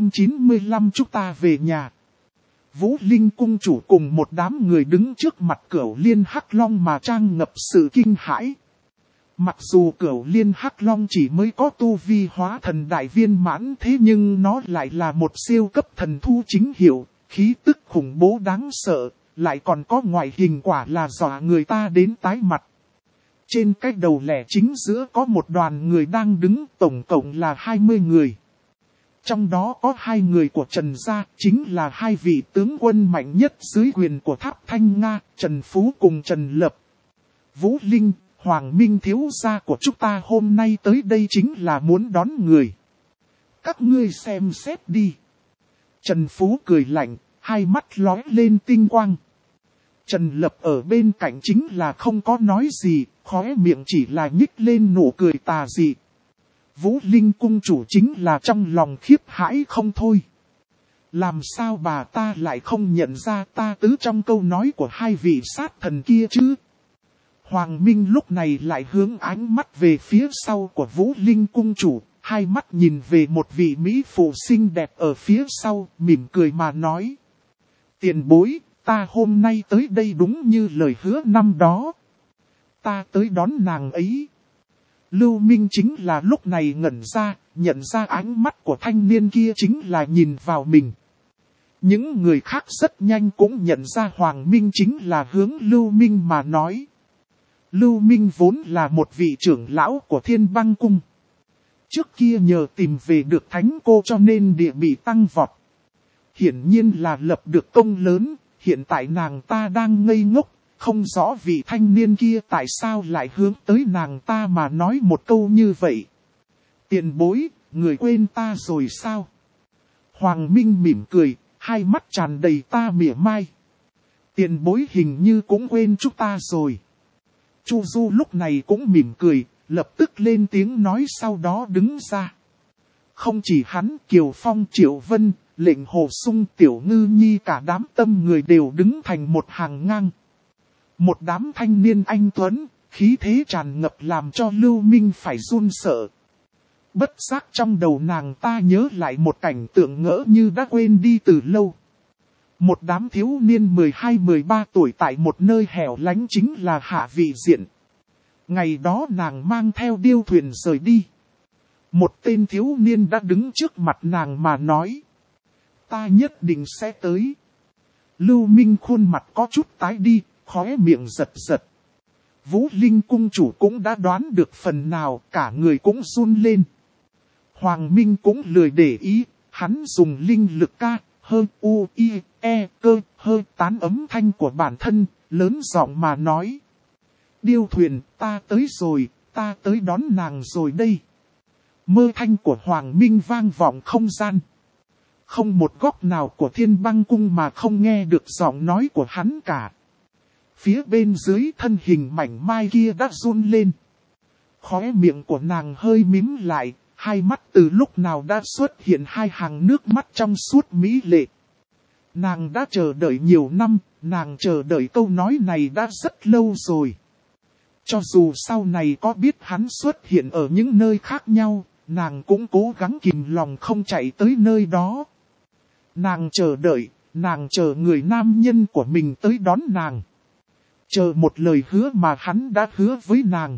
495 chúng ta về nhà. Vũ Linh cung chủ cùng một đám người đứng trước mặt Cửu Liên Hắc Long mà trang ngập sự kinh hãi. Mặc dù Cửu Liên Hắc Long chỉ mới có tu vi hóa thần đại viên mãn, thế nhưng nó lại là một siêu cấp thần thú chính hiệu, khí tức khủng bố đáng sợ, lại còn có ngoại hình quả là dọa người ta đến tái mặt. Trên cái đầu lẻ chính giữa có một đoàn người đang đứng, tổng cộng là 20 người. Trong đó có 2 người của Trần gia, chính là 2 vị tướng quân mạnh nhất dưới quyền của Tháp Thanh Nga, Trần Phú cùng Trần Lập. Vũ Linh, Hoàng Minh thiếu gia của chúng ta hôm nay tới đây chính là muốn đón người. Các ngươi xem xét đi. Trần Phú cười lạnh, hai mắt lóe lên tinh quang. Trần Lập ở bên cạnh chính là không có nói gì, khóe miệng chỉ là nhích lên nụ cười tà dị. Vũ Linh cung chủ chính là trong lòng khiếp hãi không thôi. Làm sao bà ta lại không nhận ra ta tứ trong câu nói của 2 vị sát thần kia chứ? Hoàng Minh lúc này lại hướng ánh mắt về phía sau của Vũ Linh cung chủ, hai mắt nhìn về một vị mỹ phụ xinh đẹp ở phía sau, mỉm cười mà nói. Tiền bối, ta hôm nay tới đây đúng như lời hứa năm đó. Ta tới đón nàng ấy. Lưu Minh chính là lúc này ngẩn ra, nhận ra ánh mắt của thanh niên kia chính là nhìn vào mình. Những người khác rất nhanh cũng nhận ra Hoàng Minh chính là hướng Lưu Minh mà nói. Lưu Minh vốn là một vị trưởng lão của Thiên Băng Cung. Trước kia nhờ tìm về được thánh cô cho nên địa bị tăng vọt. Hiển nhiên là lập được công lớn, hiện tại nàng ta đang ngây ngốc, không rõ vị thanh niên kia tại sao lại hướng tới nàng ta mà nói một câu như vậy. Tiền bối, người quên ta rồi sao? Hoàng Minh mỉm cười, hai mắt tràn đầy ta mỉa mai. Tiền bối hình như cũng quên chúng ta rồi. Chu Du lúc này cũng mỉm cười, lập tức lên tiếng nói sau đó đứng ra. Không chỉ hắn, Kiều Phong, Triệu Vân, Lệnh Hồ Sung, Tiểu Ngư Nhi cả đám tâm người đều đứng thành một hàng ngang. Một đám thanh niên anh tuấn, khí thế tràn ngập làm cho Lưu Minh phải run sợ. Bất giác trong đầu nàng ta nhớ lại một cảnh tượng ngỡ như đã quên đi từ lâu. Một đám thiếu niên 12-13 tuổi tại một nơi hẻo lánh chính là Hạ Vị Diện. Ngày đó nàng mang theo điêu thuyền rời đi. Một tên thiếu niên đã đứng trước mặt nàng mà nói. Ta nhất định sẽ tới. Lưu Minh khuôn mặt có chút tái đi, khóe miệng giật giật. Vũ Linh cung chủ cũng đã đoán được phần nào, cả người cũng run lên. Hoàng Minh cũng lười để ý, hắn dùng linh lực ca, hơi u, i, e, cơ, hơi tán ấm thanh của bản thân, lớn giọng mà nói. Điêu thuyền, ta tới rồi, ta tới đón nàng rồi đây. Mơ thanh của Hoàng Minh vang vọng không gian. Không một góc nào của Thiên Băng Cung mà không nghe được giọng nói của hắn cả. Phía bên dưới thân hình mảnh mai kia đã run lên. Khóe miệng của nàng hơi mím lại, hai mắt từ lúc nào đã xuất hiện 2 hàng nước mắt trong suốt mỹ lệ. Nàng đã chờ đợi nhiều năm, nàng chờ đợi câu nói này đã rất lâu rồi. Cho dù sau này có biết hắn xuất hiện ở những nơi khác nhau, nàng cũng cố gắng kìm lòng không chạy tới nơi đó. Nàng chờ người nam nhân của mình tới đón nàng. Chờ một lời hứa mà hắn đã hứa với nàng.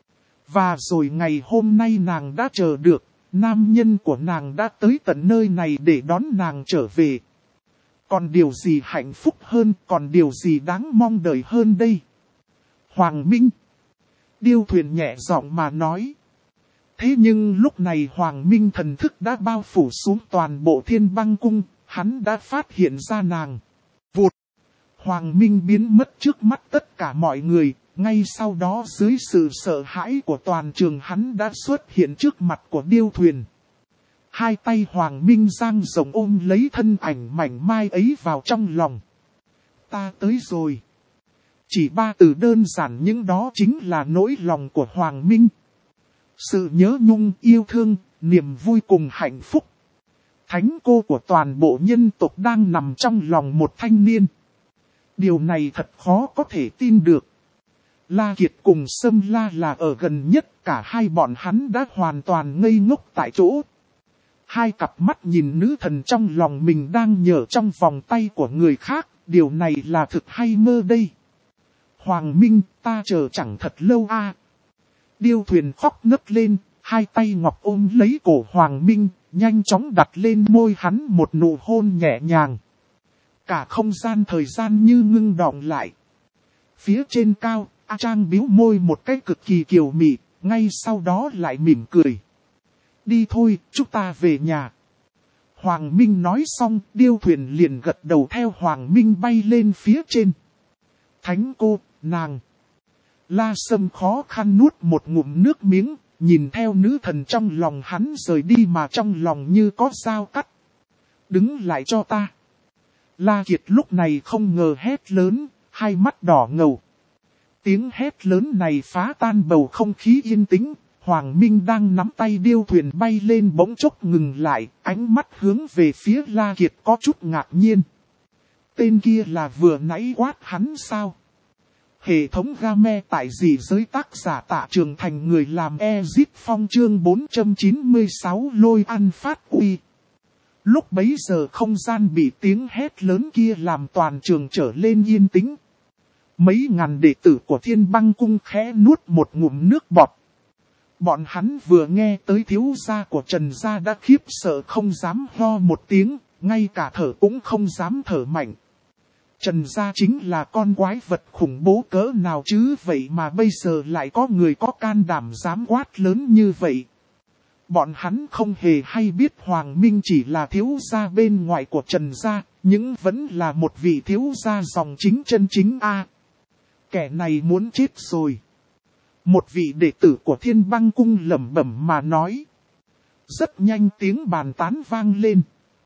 Và rồi ngày hôm nay nàng đã chờ được, nam nhân của nàng đã tới tận nơi này để đón nàng trở về. Còn điều gì hạnh phúc hơn, còn điều gì đáng mong đợi hơn đây? Hoàng Minh. Điêu thuyền nhẹ giọng mà nói. Thế nhưng lúc này Hoàng Minh thần thức đã bao phủ xuống toàn bộ Thiên Băng Cung, hắn đã phát hiện ra nàng. Vụt. Hoàng Minh biến mất trước mắt tất cả mọi người, ngay sau đó dưới sự sợ hãi của toàn trường hắn đã xuất hiện trước mặt của điêu thuyền. Hai tay Hoàng Minh dang rộng ôm lấy thân ảnh mảnh mai ấy vào trong lòng. Ta tới rồi. Chỉ 3 từ đơn giản nhưng đó chính là nỗi lòng của Hoàng Minh. Sự nhớ nhung, yêu thương, niềm vui cùng hạnh phúc. Thánh cô của toàn bộ nhân tộc đang nằm trong lòng một thanh niên. Điều này thật khó có thể tin được. La Kiệt cùng Sâm La là ở gần nhất, cả hai bọn hắn đã hoàn toàn ngây ngốc tại chỗ. Hai cặp mắt nhìn nữ thần trong lòng mình đang nhờ trong vòng tay của người khác, điều này là thực hay mơ đây? Hoàng Minh, ta chờ chẳng thật lâu a. Điêu thuyền khóc nấc lên, hai tay ngọc ôm lấy cổ Hoàng Minh, nhanh chóng đặt lên môi hắn một nụ hôn nhẹ nhàng. Cả không gian thời gian như ngưng đọng lại. Phía trên cao, A Trang bĩu môi một cách cực kỳ kiều mị, ngay sau đó lại mỉm cười. Đi thôi, chúng ta về nhà. Hoàng Minh nói xong, điêu thuyền liền gật đầu theo Hoàng Minh bay lên phía trên. Thánh cô, nàng. La Sâm khó khăn nuốt một ngụm nước miếng, nhìn theo nữ thần trong lòng hắn rời đi mà trong lòng như có dao cắt. Đứng lại cho ta. La Kiệt lúc này không ngờ hét lớn, hai mắt đỏ ngầu. Tiếng hét lớn này phá tan bầu không khí yên tĩnh. Hoàng Minh đang nắm tay điêu thuyền bay lên bỗng chốc ngừng lại, ánh mắt hướng về phía La Kiệt có chút ngạc nhiên. Tên kia là vừa nãy quát hắn sao? Hệ thống game tại dị giới tác giả Tạ Trường Thành người làm Ezip Phong chương 496 lôi ăn phát uy. Lúc bấy giờ không gian bị tiếng hét lớn kia làm toàn trường trở lên yên tĩnh. Mấy ngàn đệ tử của Thiên Băng Cung khẽ nuốt một ngụm nước bọt. Bọn hắn vừa nghe tới thiếu gia của Trần gia đã khiếp sợ không dám ho một tiếng, ngay cả thở cũng không dám thở mạnh. Trần gia chính là con quái vật khủng bố cỡ nào chứ vậy mà bây giờ lại có người có can đảm dám quát lớn như vậy. Bọn hắn không hề hay biết Hoàng Minh chỉ là thiếu gia bên ngoài của Trần gia, nhưng vẫn là một vị thiếu gia dòng chính chân chính a. Kẻ này muốn chết rồi. Một vị đệ tử của Thiên Băng Cung lẩm bẩm mà nói. Rất nhanh tiếng bàn tán vang lên.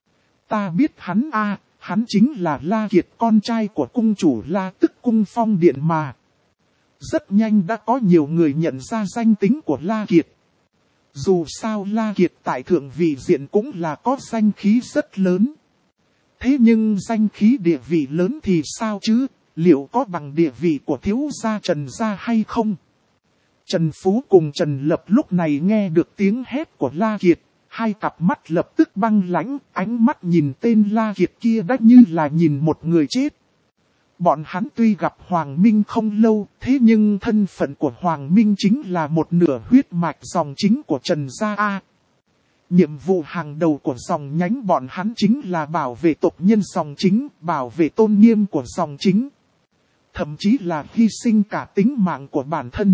Ta biết hắn a, hắn chính là La Kiệt con trai của cung chủ La tức cung phong điện mà. Rất nhanh đã có nhiều người nhận ra danh tính của La Kiệt. Dù sao La Kiệt tại thượng vị diện cũng là có danh khí rất lớn. Thế nhưng danh khí địa vị lớn thì sao chứ, liệu có bằng địa vị của thiếu gia Trần gia hay không? Trần Phú cùng Trần Lập lúc này nghe được tiếng hét của La Kiệt, hai cặp mắt lập tức băng lãnh, ánh mắt nhìn tên La Kiệt kia đã như là nhìn một người chết. Bọn hắn tuy gặp Hoàng Minh không lâu, thế nhưng thân phận của Hoàng Minh chính là một nửa huyết mạch dòng chính của Trần gia A. Nhiệm vụ hàng đầu của dòng nhánh bọn hắn chính là bảo vệ tộc nhân dòng chính, bảo vệ tôn nghiêm của dòng chính. Thậm chí là hy sinh cả tính mạng của bản thân.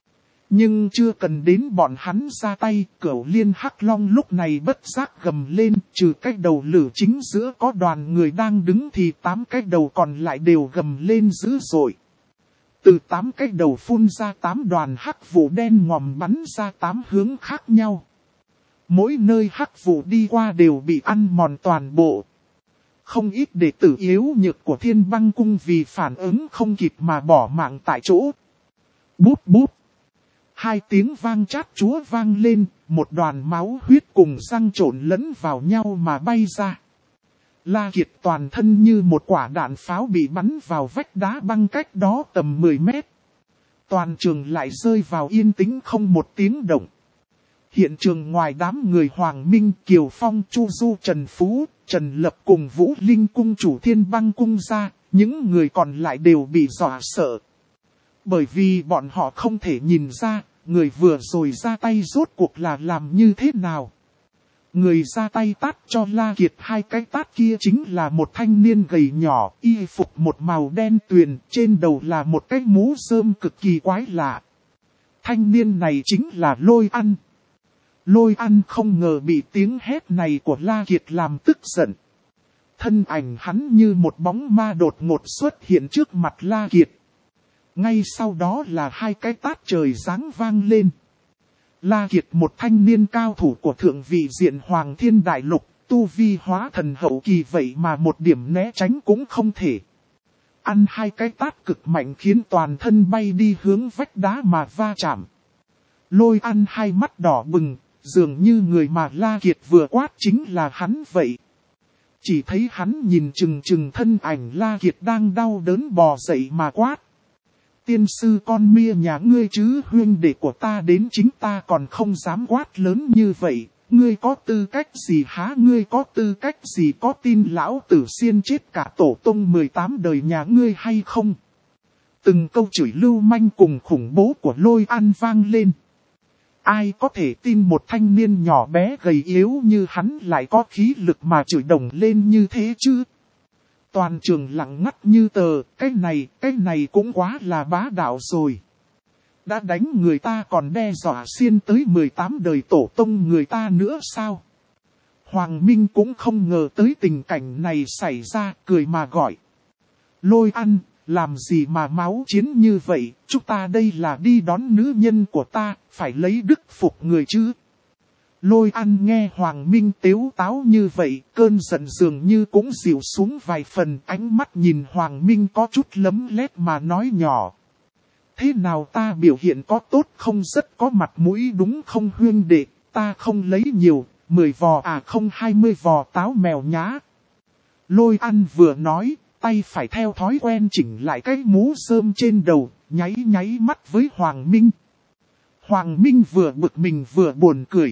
Nhưng chưa cần đến bọn hắn ra tay, Cửu Liên Hắc Long lúc này bất giác gầm lên, trừ cái đầu lửa chính giữa có đoàn người đang đứng thì 8 cái đầu còn lại đều gầm lên dữ dội. Từ 8 cái đầu phun ra 8 đoàn hắc vụ đen ngòm bắn ra 8 hướng khác nhau. Mỗi nơi hắc vụ đi qua đều bị ăn mòn toàn bộ. Không ít đệ tử yếu nhược của Thiên Băng Cung vì phản ứng không kịp mà bỏ mạng tại chỗ. Búp búp. Hai tiếng vang chát chúa vang lên, một đoàn máu huyết cùng răng trộn lẫn vào nhau mà bay ra. La Kiệt toàn thân như một quả đạn pháo bị bắn vào vách đá băng cách đó tầm 10 mét. Toàn trường lại rơi vào yên tĩnh không một tiếng động. Hiện trường ngoài đám người Hoàng Minh, Kiều Phong, Chu Du, Trần Phú, Trần Lập cùng Vũ Linh cung chủ Thiên Băng Cung ra, những người còn lại đều bị dọa sợ. Bởi vì bọn họ không thể nhìn ra, người vừa rồi ra tay rốt cuộc là làm như thế nào. Người ra tay tát cho La Kiệt hai cái tát kia chính là một thanh niên gầy nhỏ, y phục một màu đen tuyền, trên đầu là một cái mũ rơm cực kỳ quái lạ. Thanh niên này chính là Lôi Ăn. Lôi Ăn không ngờ bị tiếng hét này của La Kiệt làm tức giận. Thân ảnh hắn như một bóng ma đột ngột xuất hiện trước mặt La Kiệt. Ngay sau đó là hai cái tát trời giáng vang lên. La Kiệt một thanh niên cao thủ của thượng vị diện Hoàng Thiên Đại Lục, tu vi hóa thần hậu kỳ vậy mà một điểm né tránh cũng không thể. Ăn hai cái tát cực mạnh khiến toàn thân bay đi hướng vách đá mà va chạm. Lôi Ăn hai mắt đỏ bừng, dường như người mà La Kiệt vừa quát chính là hắn vậy. Chỉ thấy hắn nhìn chừng chừng thân ảnh La Kiệt đang đau đớn bò dậy mà quát. Tiên sư con mia nhà ngươi chứ huynh đệ của ta đến chính ta còn không dám quát lớn như vậy. Ngươi có tư cách gì hả, ngươi có tư cách gì có tin lão tử xiên chết cả tổ tông 18 đời nhà ngươi hay không? Từng câu chửi lưu manh cùng khủng bố của Lôi Ăn vang lên. Ai có thể tin một thanh niên nhỏ bé gầy yếu như hắn lại có khí lực mà chửi đồng lên như thế chứ? Toàn trường lặng ngắt như tờ, cái này cũng quá là bá đạo rồi. Đã đánh người ta còn đe dọa xiên tới 18 đời tổ tông người ta nữa sao? Hoàng Minh cũng không ngờ tới tình cảnh này xảy ra, cười mà gọi. Lôi Ăn, làm gì mà máu chiến như vậy, chúng ta đây là đi đón nữ nhân của ta, phải lấy đức phục người chứ. Lôi Ăn nghe Hoàng Minh tếu táo như vậy, cơn giận dường như cũng dịu xuống vài phần, ánh mắt nhìn Hoàng Minh có chút lấm lét mà nói nhỏ. Thế nào ta biểu hiện có tốt không, rất có mặt mũi đúng không huynh đệ, ta không lấy nhiều, 10 vò không 20 vò táo mèo nhá. Lôi Ăn vừa nói, tay phải theo thói quen chỉnh lại cái mũ rơm trên đầu, nháy mắt với Hoàng Minh. Hoàng Minh vừa bực mình vừa buồn cười.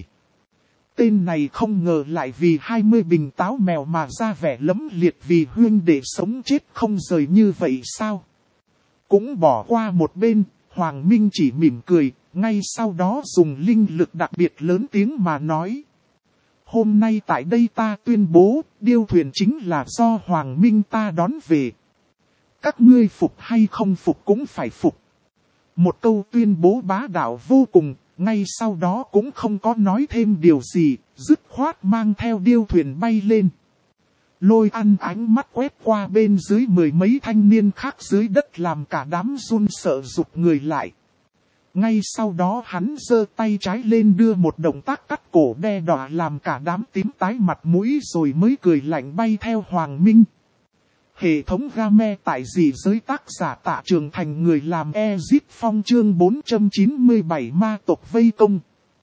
Tên này không ngờ lại vì 20 bình táo mèo mà ra vẻ lẫm liệt vì huynh đệ sống chết không rời như vậy sao? Cũng bỏ qua một bên, Hoàng Minh chỉ mỉm cười, ngay sau đó dùng linh lực đặc biệt lớn tiếng mà nói. Hôm nay tại đây ta tuyên bố, điêu thuyền chính là do Hoàng Minh ta đón về. Các ngươi phục hay không phục cũng phải phục. Một câu tuyên bố bá đạo vô cùng, ngay sau đó cũng không có nói thêm điều gì, dứt khoát mang theo điêu thuyền bay lên. Lôi Ăn ánh mắt quét qua bên dưới 10 mấy thanh niên khác dưới đất làm cả đám run sợ rụt người lại. Ngay sau đó hắn giơ tay trái lên đưa một động tác cắt cổ đe đọa làm cả đám tím tái mặt mũi rồi mới cười lạnh bay theo Hoàng Minh. Hệ thống game tại dị giới tác giả Tạ Trường Thành người làm Ezip Phong chương 497 ma tộc vây công.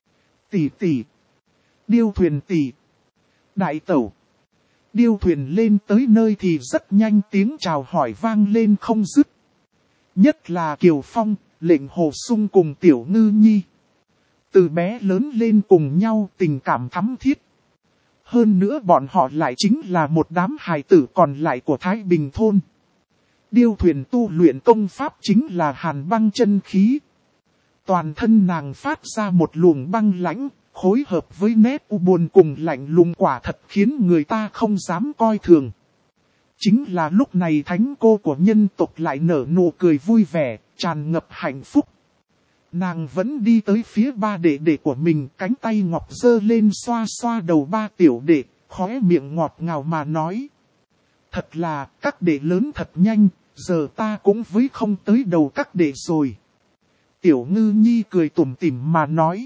Tỷ. Điêu thuyền tỷ. Đại tẩu. Điêu thuyền lên tới nơi thì rất nhanh tiếng chào hỏi vang lên không dứt. Nhất là Kiều Phong, Lệnh Hồ Sung cùng Tiểu Ngư Nhi. Từ bé lớn lên cùng nhau tình cảm thắm thiết. Hơn nữa bọn họ lại chính là một đám hài tử còn lại của Thái Bình thôn. Điêu thuyền tu luyện công pháp chính là hàn băng chân khí. Toàn thân nàng phát ra một luồng băng lãnh, phối hợp với nét u buồn cùng lạnh lùng quả thật khiến người ta không dám coi thường. Chính là lúc này thánh cô của nhân tộc lại nở nụ cười vui vẻ, tràn ngập hạnh phúc. Nàng vẫn đi tới phía ba đệ đệ của mình, cánh tay ngọc giơ lên xoa xoa đầu ba tiểu đệ, khóe miệng ngọt ngào mà nói. Thật là, các đệ lớn thật nhanh, giờ ta cũng với không tới đầu các đệ rồi. Tiểu Ngư Nhi cười tủm tỉm mà nói.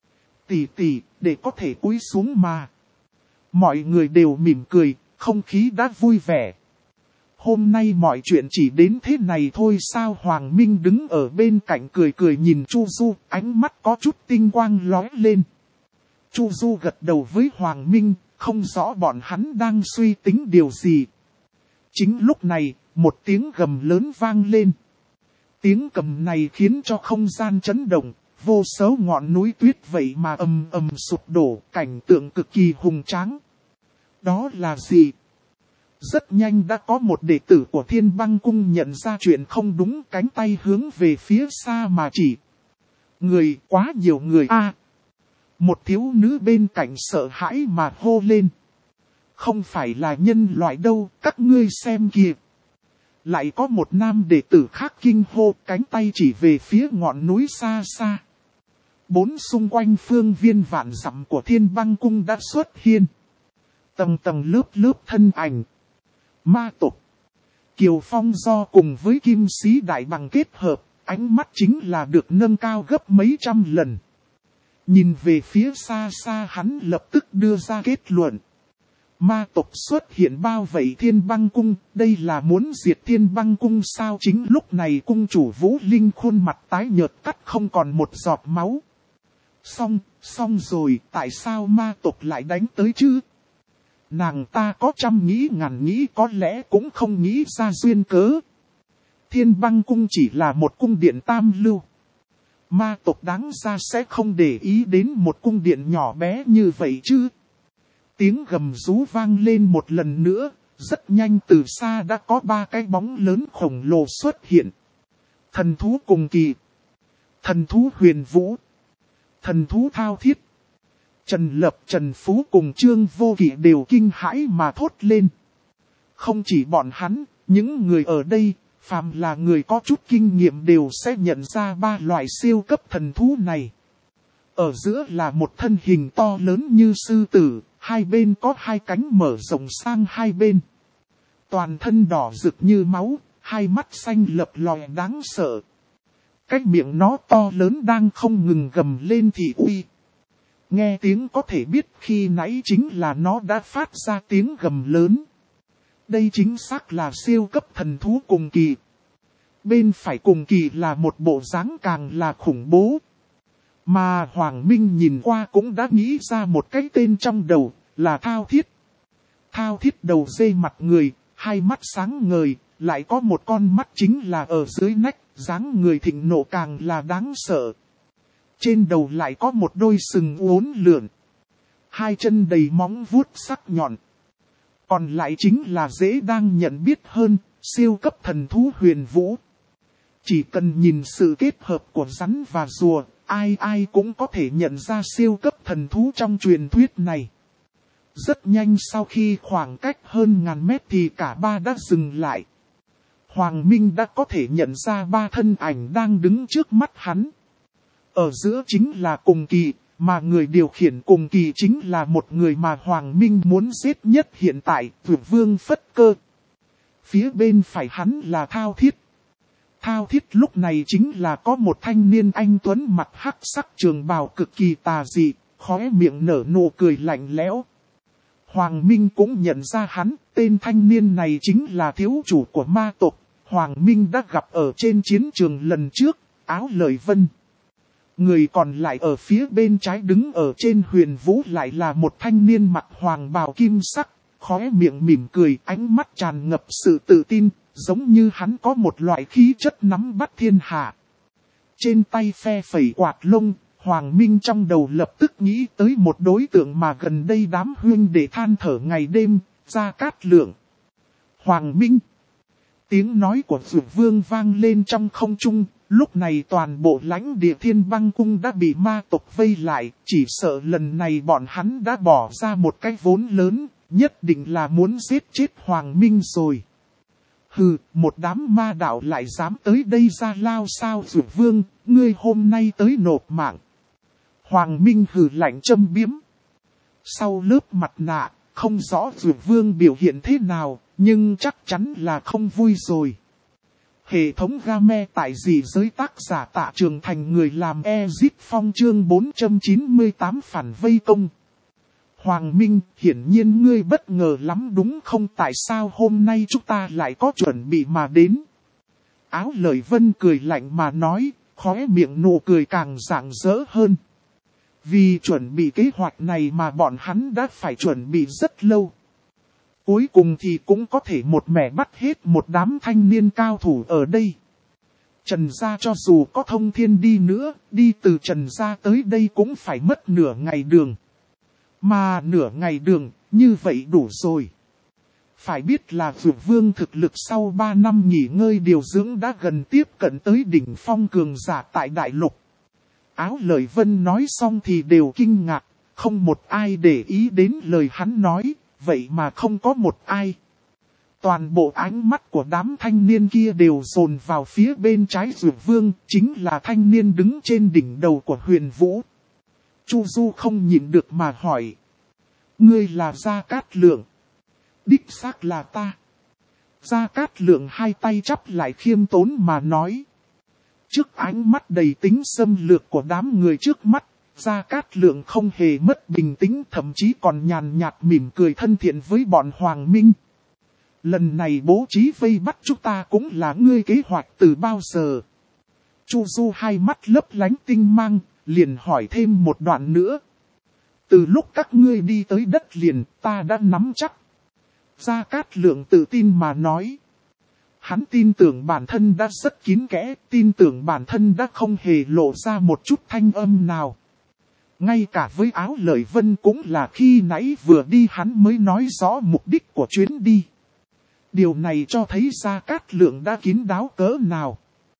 Tỷ, để có thể cúi xuống mà. Mọi người đều mỉm cười, không khí đã vui vẻ. Hôm nay mọi chuyện chỉ đến thế này thôi sao? Hoàng Minh đứng ở bên cạnh cười nhìn Chu Du, ánh mắt có chút tinh quang lóe lên. Chu Du gật đầu với Hoàng Minh, không rõ bọn hắn đang suy tính điều gì. Chính lúc này, một tiếng gầm lớn vang lên. Tiếng gầm này khiến cho không gian chấn động, vô số ngọn núi tuyết vậy mà ầm sụp đổ, cảnh tượng cực kỳ hùng tráng. Đó là gì? Rất nhanh đã có một đệ tử của Thiên Băng Cung nhận ra chuyện không đúng, cánh tay hướng về phía xa mà chỉ. Người, quá nhiều người a. Một thiếu nữ bên cạnh sợ hãi mà hô lên. Không phải là nhân loại đâu, các ngươi xem kìa. Lại có một nam đệ tử khác kinh hô, cánh tay chỉ về phía ngọn núi xa xa. Bốn xung quanh phương viên vạn dặm của Thiên Băng Cung đã xuất hiện. Tầng lớp thân ảnh. Ma tộc. Kiều Phong do cùng với Kim Sĩ Đại Bằng kết hợp, ánh mắt chính là được nâng cao gấp mấy trăm lần. Nhìn về phía xa xa hắn lập tức đưa ra kết luận. Ma tộc xuất hiện bao vây Thiên Băng Cung, đây là muốn diệt Thiên Băng Cung sao? Chính lúc này cung chủ Vũ Linh khuôn mặt tái nhợt cắt không còn một giọt máu. Xong rồi, tại sao ma tộc lại đánh tới chứ? Nàng ta có trăm nghĩ ngàn nghĩ có lẽ cũng không nghĩ ra duyên cớ. Thiên Băng Cung chỉ là một cung điện tam lưu. Ma tộc đáng ra sẽ không để ý đến một cung điện nhỏ bé như vậy chứ. Tiếng gầm rú vang lên một lần nữa, rất nhanh từ xa đã có 3 cái bóng lớn khổng lồ xuất hiện. Thần thú cùng kỳ. Thần thú huyền vũ. thần thú thao thiết. Trần Lập, Trần Phú cùng Trương Vô Kỵ đều kinh hãi mà thốt lên. Không chỉ bọn hắn, những người ở đây, phàm là người có chút kinh nghiệm đều sẽ nhận ra ba loại siêu cấp thần thú này. Ở giữa là một thân hình to lớn như sư tử, hai bên có hai cánh mở rộng sang hai bên. Toàn thân đỏ rực như máu, hai mắt xanh lập lòe đáng sợ. Cái miệng nó to lớn đang không ngừng gầm lên thị uy. Nghe tiếng có thể biết khi nãy chính là nó đã phát ra tiếng gầm lớn. Đây chính xác là siêu cấp thần thú cùng kỳ. Bên phải cùng kỳ là một bộ dáng càng là khủng bố. Mà Hoàng Minh nhìn qua cũng đã nghĩ ra một cái tên trong đầu, là Thao Thiết. Thao Thiết đầu dê mặt người, hai mắt sáng ngời, lại có một con mắt chính là ở dưới nách, dáng người thịnh nộ càng là đáng sợ. Trên đầu lại có một đôi sừng uốn lượn. Hai chân đầy móng vuốt sắc nhọn. Còn lại chính là dễ đang nhận biết hơn, siêu cấp thần thú Huyền Vũ. Chỉ cần nhìn sự kết hợp của rắn và rùa, ai cũng có thể nhận ra siêu cấp thần thú trong truyền thuyết này. Rất nhanh sau khi khoảng cách hơn ngàn mét thì cả ba đã dừng lại. Hoàng Minh đã có thể nhận ra ba thân ảnh đang đứng trước mắt hắn. Ở giữa chính là cùng kỳ, mà người điều khiển cùng kỳ chính là một người mà Hoàng Minh muốn giết nhất hiện tại, Vương Phất Cơ. Phía bên phải hắn là Thao Thiết. Thao Thiết lúc này chính là có một thanh niên anh tuấn mặt hắc sắc trường bào cực kỳ tà dị, khóe miệng nở nụ cười lạnh lẽo. Hoàng Minh cũng nhận ra hắn, tên thanh niên này chính là thiếu chủ của ma tộc, Hoàng Minh đã gặp ở trên chiến trường lần trước, Áo Lợi Vân. Người còn lại ở phía bên trái đứng ở trên Huyền Vũ lại là một thanh niên mặc hoàng bào kim sắc, khóe miệng mỉm cười, ánh mắt tràn ngập sự tự tin, giống như hắn có một loại khí chất nắm bắt thiên hạ. Trên tay phe phẩy quạt lông, Hoàng Minh trong đầu lập tức nghĩ tới một đối tượng mà gần đây đám huynh đệ than thở ngày đêm, Gia Cát Lượng. Hoàng Minh! Tiếng nói của Dược Vương vang lên trong không trung, lúc này toàn bộ lãnh địa Thiên Băng Cung đã bị ma tộc vây lại, chỉ sợ lần này bọn hắn đã bỏ ra một cái vốn lớn, nhất định là muốn giết chết Hoàng Minh rồi. Hừ, một đám ma đạo lại dám tới đây ra lao sao Dược Vương, ngươi hôm nay tới nộp mạng. Hoàng Minh hừ lạnh châm biếm. Sau lớp mặt nạ, không rõ Dược Vương biểu hiện thế nào, nhưng chắc chắn là không vui rồi. Hệ thống game tại dị giới tác giả Tạ Trường Thành người làm Ezit Phong chương 498 phản vây công. Hoàng Minh, hiển nhiên ngươi bất ngờ lắm đúng không, tại sao hôm nay chúng ta lại có chuẩn bị mà đến. Áo Lợi Vân cười lạnh mà nói, khóe miệng nụ cười càng rạng rỡ hơn. Vì chuẩn bị kế hoạch này mà bọn hắn đã phải chuẩn bị rất lâu. Cuối cùng thì cũng có thể một mẻ bắt hết một đám thanh niên cao thủ ở đây. Trần gia cho dù có thông thiên đi nữa, đi từ Trần gia tới đây cũng phải mất nửa ngày đường. Mà nửa ngày đường, như vậy đủ rồi. Phải biết là Dược Vương thực lực sau 3 năm nghỉ ngơi điều dưỡng đã gần tiếp cận tới đỉnh phong cường giả tại đại lục. Áo Lợi Vân nói xong thì đều kinh ngạc, không một ai để ý đến lời hắn nói, vậy mà không có một ai. Toàn bộ ánh mắt của đám thanh niên kia đều dồn vào phía bên trái Dược Vương, chính là thanh niên đứng trên đỉnh đầu của Huyền Vũ. Chu Du không nhịn được mà hỏi. Ngươi là Gia Cát Lượng. Đích xác là ta. Gia Cát Lượng hai tay chắp lại khiêm tốn mà nói. Trước ánh mắt đầy tính xâm lược của đám người trước mắt, Gia Cát Lượng không hề mất bình tĩnh, thậm chí còn nhàn nhạt mỉm cười thân thiện với bọn Hoàng Minh. Lần này bố trí vây bắt chúng ta cũng là ngươi kế hoạch từ bao giờ. Chu Du hai mắt lấp lánh tinh mang, liền hỏi thêm một đoạn nữa. Từ lúc các ngươi đi tới đất liền, ta đã nắm chắc. Gia Cát Lượng tự tin mà nói. Hắn tin tưởng bản thân đã rất kín kẽ, tin tưởng bản thân đã không hề lộ ra một chút thanh âm nào. Ngay cả với Áo Lợi Vân cũng là khi nãy vừa đi hắn mới nói rõ mục đích của chuyến đi. Điều này cho thấy Gia Cát Lượng đã kín đáo cỡ nào.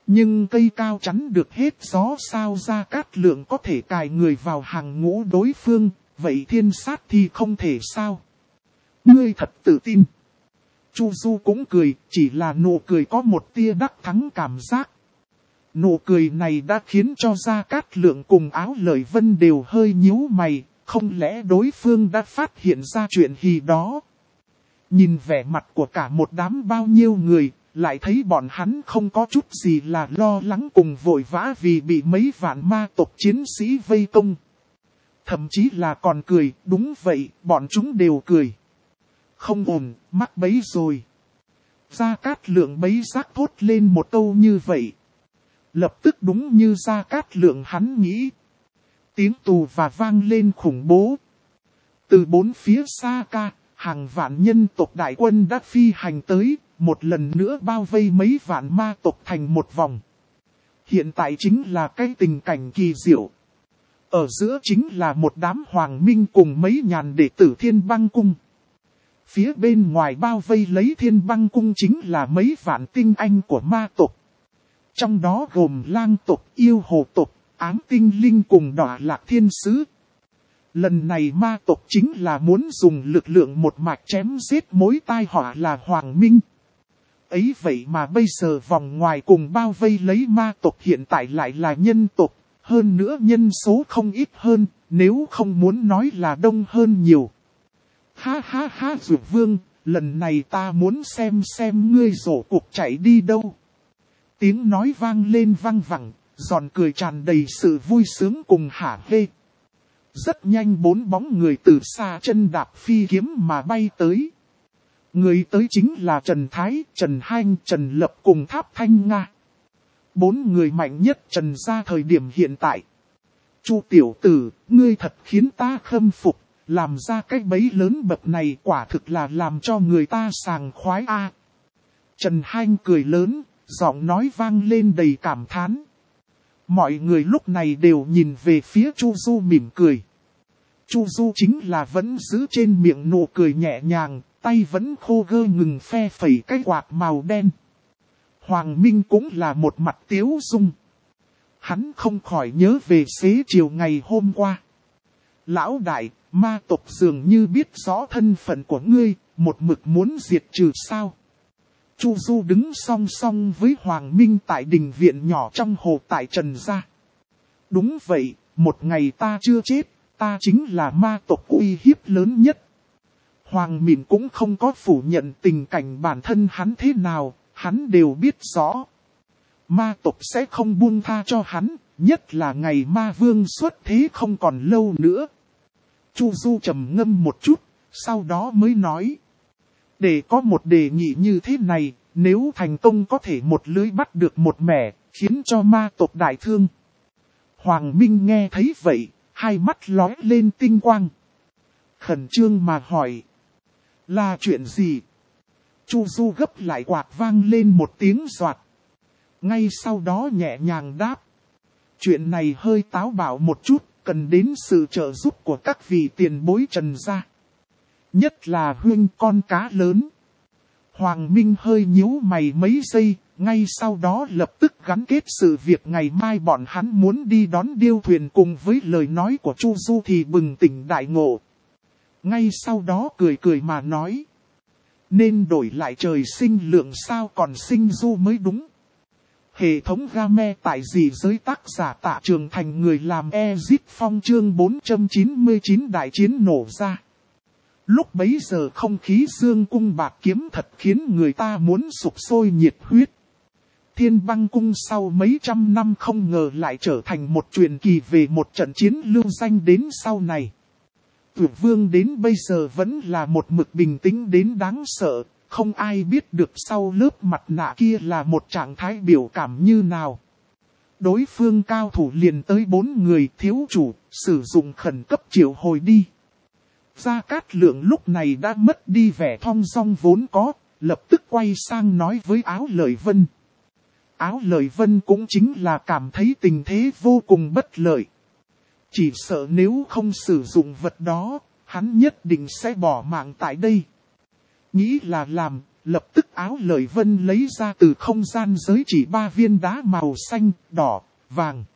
Nhưng cây cao chắn được hết gió sao Gia Cát Lượng có thể cài người vào hàng ngũ đối phương, vậy thiên sát thì không thể sao. Ngươi thật tự tin. Chu Du cũng cười, chỉ là nụ cười có một tia đắc thắng cảm giác. Nụ cười này đã khiến cho Gia Cát Lượng cùng Áo Lợi Vân đều hơi nhíu mày, không lẽ đối phương đã phát hiện ra chuyện gì đó. Nhìn vẻ mặt của cả một đám bao nhiêu người, lại thấy bọn hắn không có chút gì là lo lắng cùng vội vã vì bị mấy vạn ma tộc chiến sĩ vây công. Thậm chí là còn cười, đúng vậy, bọn chúng đều cười. Không ổn, mắc bẫy rồi. Gia Cát Lượng bấy giác thốt lên một câu như vậy. Lập tức đúng như Gia Cát Lượng hắn nghĩ. Tiếng tù và vang lên khủng bố. Từ bốn phía xa ca, hàng vạn nhân tộc đại quân đã phi hành tới, một lần nữa bao vây mấy vạn ma tộc thành một vòng. Hiện tại chính là cái tình cảnh kỳ diệu. Ở giữa chính là một đám hoàng minh cùng mấy ngàn đệ tử Thiên Băng Cung. Phía bên ngoài bao vây lấy Thiên Băng Cung chính là mấy vạn tinh anh của ma tộc. Trong đó gồm lang tộc, yêu hồ tộc, ám tinh linh cùng đọa lạc thiên sứ. Lần này ma tộc chính là muốn dùng lực lượng một mạch chém giết mối tai họa là Hoàng Minh. Ấy vậy mà bây giờ vòng ngoài cùng bao vây lấy ma tộc hiện tại lại là nhân tộc, hơn nữa nhân số không ít hơn, nếu không muốn nói là đông hơn nhiều. Ha ha ha Dược Vương, lần này ta muốn xem ngươi rổ cuộc chạy đi đâu. Tiếng nói vang lên vang vẳng, giòn cười tràn đầy sự vui sướng cùng hả hê. Rất nhanh bốn bóng người từ xa chân đạp phi kiếm mà bay tới. Người tới chính là Trần Thái, Trần Hanh, Trần Lập cùng Tháp Thanh Nga. Bốn người mạnh nhất Trần gia thời điểm hiện tại. Chu tiểu tử, ngươi thật khiến ta khâm phục, làm ra cái bẫy lớn bậc này quả thực là làm cho người ta sảng khoái a. Trần Hanh cười lớn, giọng nói vang lên đầy cảm thán. Mọi người lúc này đều nhìn về phía Chu Du mỉm cười. Chu Du chính là vẫn giữ trên miệng nụ cười nhẹ nhàng, tay vẫn khô gơ ngừng phe phẩy cái quạt màu đen. Hoàng Minh cũng là một mặt tiếu dung. Hắn không khỏi nhớ về xế chiều ngày hôm qua. Lão đại, ma tộc dường như biết rõ thân phận của ngươi, một mực muốn diệt trừ sao. Chu Du đứng song song với Hoàng Minh tại đình viện nhỏ trong hồ tại Trần gia. Đúng vậy, một ngày ta chưa chết, ta chính là ma tộc uy hiếp lớn nhất. Hoàng Minh cũng không có phủ nhận tình cảnh bản thân hắn thế nào, hắn đều biết rõ. Ma tộc sẽ không buông tha cho hắn, nhất là ngày ma vương xuất thế không còn lâu nữa. Chu Du trầm ngâm một chút, sau đó mới nói. Để có một đề nghị như thế này, nếu thành công có thể một lưới bắt được một mẻ, khiến cho ma tộc đại thương. Hoàng Minh nghe thấy vậy, hai mắt lóe lên tinh quang. Khẩn trương mà hỏi. Là chuyện gì? Chu Du gấp lại quạt vang lên một tiếng doạt. Ngay sau đó nhẹ nhàng đáp. Chuyện này hơi táo bạo một chút, cần đến sự trợ giúp của các vị tiền bối Trần gia. Nhất là huynh con cá lớn. Hoàng Minh hơi nhíu mày mấy giây, ngay sau đó lập tức gắn kết sự việc ngày mai bọn hắn muốn đi đón điêu thuyền cùng với lời nói của Chu Du thì bừng tỉnh đại ngộ. Ngay sau đó cười cười mà nói. Nên đổi lại trời sinh lượng sao còn sinh du mới đúng. Hệ thống game tại dị giới tác giả Tạ Trường Thành người làm Ezit Phong chương 499 đại chiến nổ ra. Lúc bấy giờ không khí dương cung bạc kiếm thật khiến người ta muốn sục sôi nhiệt huyết. Thiên Băng Cung sau mấy trăm năm không ngờ lại trở thành một truyền kỳ về một trận chiến lưu danh đến sau này. Tuyệt Vương đến bây giờ vẫn là một mực bình tĩnh đến đáng sợ, không ai biết được sau lớp mặt nạ kia là một trạng thái biểu cảm như nào. Đối phương cao thủ liền tới 4 người thiếu chủ, sử dụng khẩn cấp triệu hồi đi. Gia Cát Lượng lúc này đã mất đi vẻ thong dong vốn có, lập tức quay sang nói với Áo Lợi Vân. Áo Lợi Vân cũng chính là cảm thấy tình thế vô cùng bất lợi. Chỉ sợ nếu không sử dụng vật đó, hắn nhất định sẽ bỏ mạng tại đây. Nghĩ là làm, lập tức áo lợi vân lấy ra từ không gian giới chỉ 3 viên đá màu xanh, đỏ, vàng.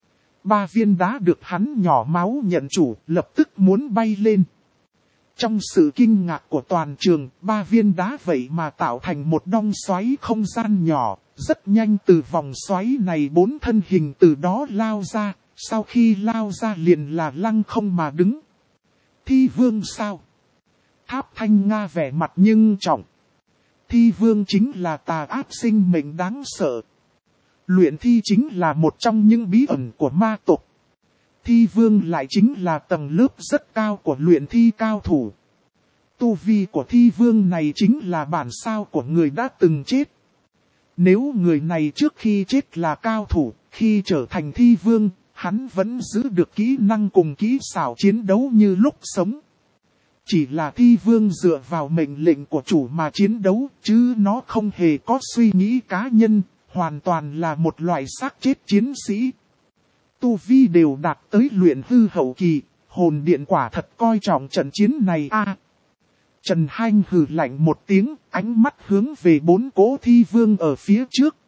3 viên đá được hắn nhỏ máu nhận chủ, lập tức muốn bay lên. Trong sự kinh ngạc của toàn trường, 3 viên đá vậy mà tạo thành một đong xoáy không gian nhỏ, rất nhanh từ vòng xoáy này 4 thân hình từ đó lao ra, sau khi lao ra liền là lăng không mà đứng. Thi vương sao? Tháp Thanh Nga vẻ mặt nhưng trọng. Thi vương chính là tà ác sinh mệnh đáng sợ. Luyện thi chính là một trong những bí ẩn của ma tộc. Thi vương lại chính là tầng lớp rất cao của luyện thi cao thủ. Tu vi của thi vương này chính là bản sao của người đã từng chết. Nếu người này trước khi chết là cao thủ, khi trở thành thi vương, hắn vẫn giữ được kỹ năng cùng kỹ xảo chiến đấu như lúc sống. Chỉ là thi vương dựa vào mệnh lệnh của chủ mà chiến đấu, chứ nó không hề có suy nghĩ cá nhân, hoàn toàn là một loại xác chết chiến sĩ. Tu vi đều đạt tới luyện hư hậu kỳ, hồn điện quả thật coi trọng trận chiến này a. Trần Hanh hừ lạnh một tiếng, ánh mắt hướng về 4 cỗ thi vương ở phía trước.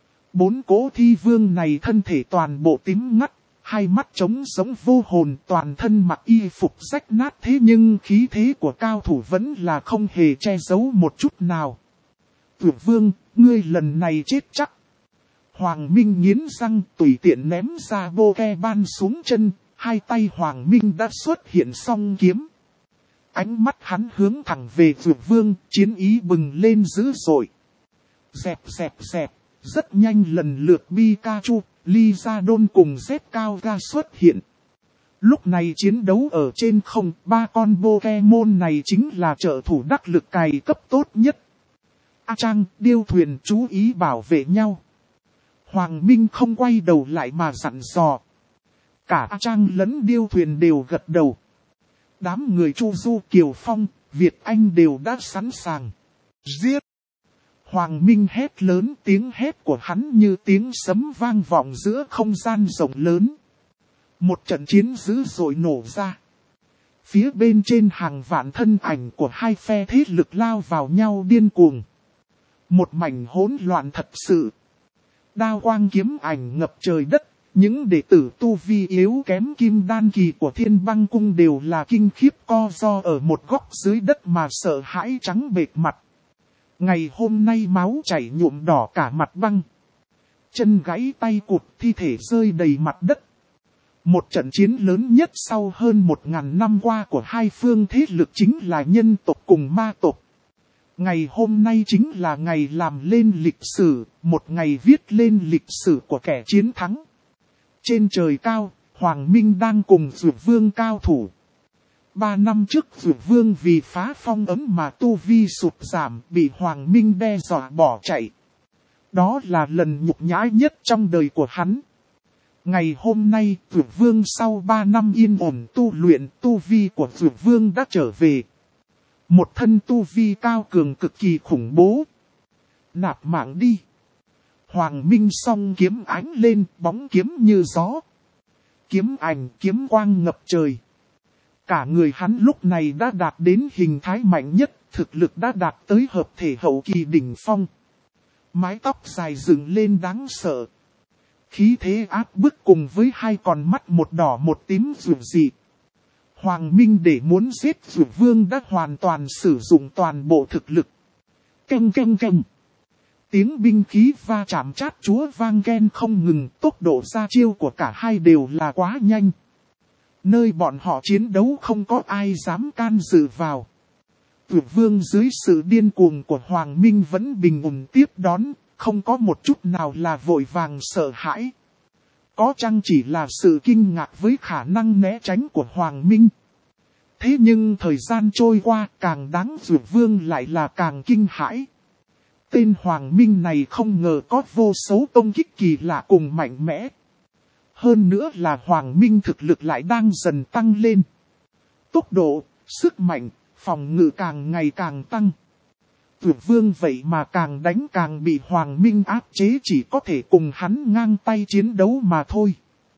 4 cỗ thi vương này thân thể toàn bộ tím ngắt, hai mắt trống giống vô hồn, toàn thân mặc y phục rách nát, thế nhưng khí thế của cao thủ vẫn là không hề che giấu một chút nào. Tuyệt vương, ngươi lần này chết chắc. Hoàng Minh nghiến răng tùy tiện ném ra vô ke ban xuống chân, hai tay Hoàng Minh đã xuất hiện song kiếm. Ánh mắt hắn hướng thẳng về Tuyệt vương, chiến ý bừng lên dữ dội. Dẹp dẹp dẹp, rất nhanh lần lượt Pikachu, Lizardon cùng Zcaga xuất hiện. Lúc này chiến đấu ở trên không, 3 con Pokemon này chính là trợ thủ đắc lực cày cấp tốt nhất. A Trang, Điêu Thuyền chú ý bảo vệ nhau. Hoàng Minh không quay đầu lại mà dặn dò. Cả A Trang lẫn Điêu Thuyền đều gật đầu. Đám người Chu Du, Kiều Phong, Việt Anh đều đã sẵn sàng. Giết! Hoàng Minh hét lớn, tiếng hét của hắn như tiếng sấm vang vọng giữa không gian rộng lớn. Một trận chiến dữ dội nổ ra. Phía bên trên hàng vạn thân ảnh của hai phe thế lực lao vào nhau điên cuồng. Một mảnh hỗn loạn thật sự. Đao quang kiếm ảnh ngập trời đất. Những đệ tử tu vi yếu kém kim đan kỳ của Thiên Băng Cung đều là kinh khiếp co ro ở một góc dưới đất mà sợ hãi trắng bệch mặt. Ngày hôm nay máu chảy nhuộm đỏ cả mặt băng. Chân gãy tay cụt, thi thể rơi đầy mặt đất. Một trận chiến lớn nhất sau hơn 1000 năm qua của hai phương thế lực chính là nhân tộc cùng ma tộc. Ngày hôm nay chính là ngày làm lên lịch sử, một ngày viết lên lịch sử của kẻ chiến thắng. Trên trời cao, Hoàng Minh đang cùng Dược Vương cao thủ. 3 năm trước Dược Vương vì phá phong ấn mà tu vi sụt giảm, bị Hoàng Minh đe dọa bỏ chạy. Đó là lần nhục nhã nhất trong đời của hắn. Ngày hôm nay, Dược Vương sau 3 năm yên ổn tu luyện, tu vi của Dược Vương đã trở về. Một thân tu vi cao cường cực kỳ khủng bố. Nạp mạng đi. Hoàng Minh song kiếm ánh lên, bóng kiếm như gió. Kiếm ảnh, kiếm quang ngập trời. Cả người hắn lúc này đã đạt đến hình thái mạnh nhất, thực lực đã đạt tới hợp thể hậu kỳ đỉnh phong. Mái tóc dài dựng lên đáng sợ. Khí thế áp bức cùng với hai con mắt một đỏ một tím rực dị. Hoàng Minh để muốn giết Dược Vương đã hoàn toàn sử dụng toàn bộ thực lực. Canh canh canh. Tiếng binh khí va chạm chát chúa vang ken không ngừng, tốc độ ra chiêu của cả hai đều là quá nhanh. Nơi bọn họ chiến đấu không có ai dám can dự vào. Dược Vương dưới sự điên cuồng của Hoàng Minh vẫn bình ổn tiếp đón, không có một chút nào là vội vàng sợ hãi. Có chăng chỉ là sự kinh ngạc với khả năng né tránh của Hoàng Minh. Thế nhưng thời gian trôi qua, càng đáng Dược Vương lại là càng kinh hãi. Tên Hoàng Minh này không ngờ có vô số công kích kỳ lạ cùng mạnh mẽ. Hơn nữa là Hoàng Minh thực lực lại đang dần tăng lên. Tốc độ, sức mạnh, phòng ngự càng ngày càng tăng. Dược Vương vậy mà càng đánh càng bị Hoàng Minh áp chế, chỉ có thể cùng hắn ngang tay chiến đấu mà thôi.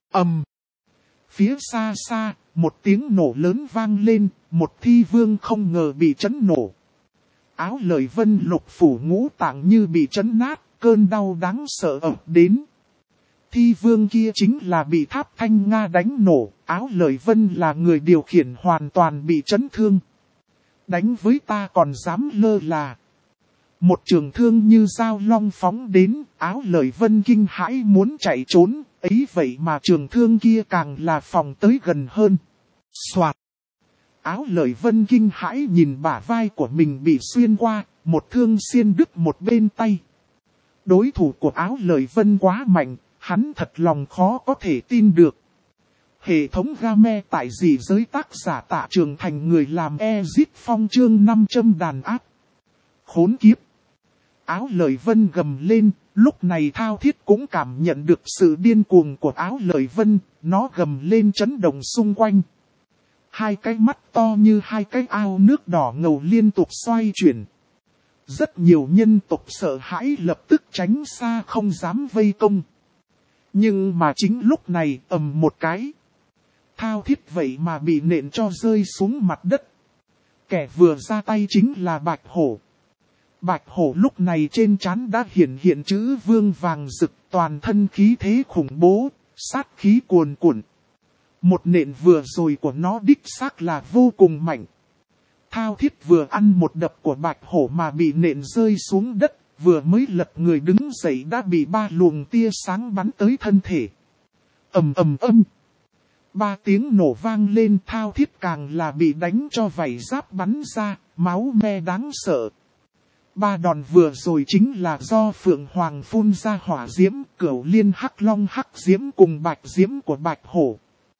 Phía xa xa, một tiếng nổ lớn vang lên, một thi vương không ngờ bị chấn nổ. Áo Lợi Vân lục phủ ngũ tạng như bị trấn nát, cơn đau đáng sợ ập đến. Thi vương kia chính là bị Tháp Thanh Nga đánh nổ, Áo Lợi Vân là người điều khiển hoàn toàn bị chấn thương. Đánh với ta còn dám lơ là. Một trường thương như dao long phóng đến, Áo Lợi Vân kinh hãi muốn chạy trốn, ấy vậy mà trường thương kia càng là phòng tới gần hơn. Soạt! Áo Lợi Vân kinh hãi nhìn bả vai của mình bị xuyên qua, một thương xiên đứt một bên tay. Đối thủ của Áo Lợi Vân quá mạnh, hắn thật lòng khó có thể tin được. Hệ thống game tại dị giới tác giả Tạ Trường Thành người làm Exit Phong chương 500 đàn áp. Khốn kiếp! Áo Lợi Vân gầm lên, lúc này Thao Thiết cũng cảm nhận được sự điên cuồng của Áo Lợi Vân, nó gầm lên chấn động xung quanh. Hai cái mắt to như hai cái ao nước đỏ ngầu liên tục xoay chuyển. Rất nhiều nhân tộc sợ hãi lập tức tránh xa không dám vây công. Nhưng mà chính lúc này ầm một cái. Thao Thiết vậy mà bị nện cho rơi xuống mặt đất. Kẻ vừa ra tay chính là Bạch Hổ. Bạch Hổ lúc này trên trán đã hiện chữ vương vàng rực, toàn thân khí thế khủng bố, sát khí cuồn cuộn. Một nện vừa rồi của nó đích xác là vô cùng mạnh. Thao Thiết vừa ăn một đập của Bạch Hổ mà bị nện rơi xuống đất, vừa mới lật người đứng dậy đã bị 3 luồng tia sáng bắn tới thân thể. Ầm ầm ầm. 3 tiếng nổ vang lên, Thao Thiết càng là bị đánh cho vảy giáp bắn ra, máu me đáng sợ. 3 đòn vừa rồi chính là do Phượng Hoàng phun ra hỏa diễm, Cửu Liên Hắc Long Hắc Diễm cùng Bạch Diễm của Bạch Hổ.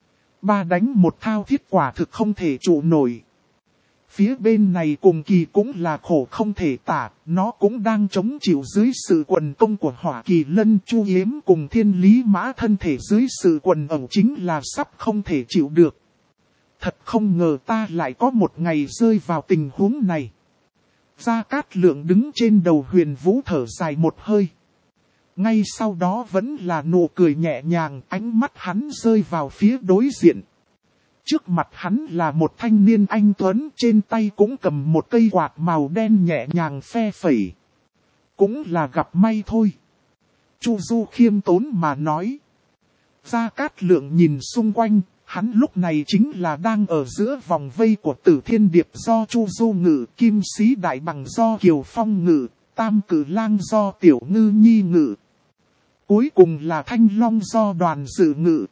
3 đánh một Thao Thiết quả thực không thể trụ nổi. Phía bên này cùng kỳ cũng là khổ không thể tả, nó cũng đang chống chịu dưới sự quần công của Hỏa Kỳ Lân Chu Yếm cùng Thiên Lý Mã, thân thể dưới sự quần ẩu chính là sắp không thể chịu được. Thật không ngờ ta lại có một ngày rơi vào tình huống này. Gia Cát Lượng đứng trên đầu Huyền Vũ thở dài một hơi. Ngay sau đó vẫn là nụ cười nhẹ nhàng, ánh mắt hắn rơi vào phía đối diện. Trước mặt hắn là một thanh niên anh tuấn, trên tay cũng cầm một cây quạt màu đen nhẹ nhàng phe phẩy. Cũng là gặp may thôi. Chu Du khiêm tốn mà nói. Gia Cát Lượng nhìn xung quanh, hắn lúc này chính là đang ở giữa vòng vây của Tử Thiên Điệp do Chu Du ngự, Kim Sĩ Đại Bằng do Kiều Phong ngự, Tam Cử Lang do Tiểu Ngư Nhi ngự. Cuối cùng là Thanh Long do Đoàn Dự ngự.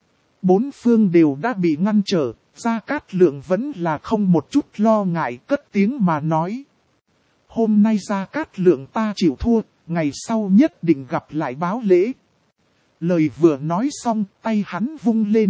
4 phương đều đã bị ngăn trở, Gia Cát Lượng vẫn là không một chút lo ngại, cất tiếng mà nói. Hôm nay Gia Cát Lượng ta chịu thua, ngày sau nhất định gặp lại báo lễ. Lời vừa nói xong, tay hắn vung lên.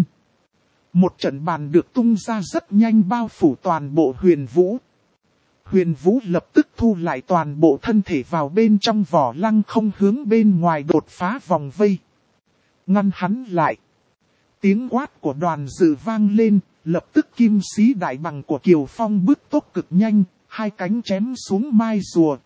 Một trận bàn được tung ra rất nhanh bao phủ toàn bộ Huyền Vũ. Huyền Vũ lập tức thu lại toàn bộ thân thể vào bên trong vỏ lăng không hướng bên ngoài đột phá vòng vây. Ngăn hắn lại. Tiếng quát của Đoàn Dự vang lên, lập tức Kim Sĩ Đại Bằng của Kiều Phong bước tốc cực nhanh, 2 cánh chém xuống mai rùa.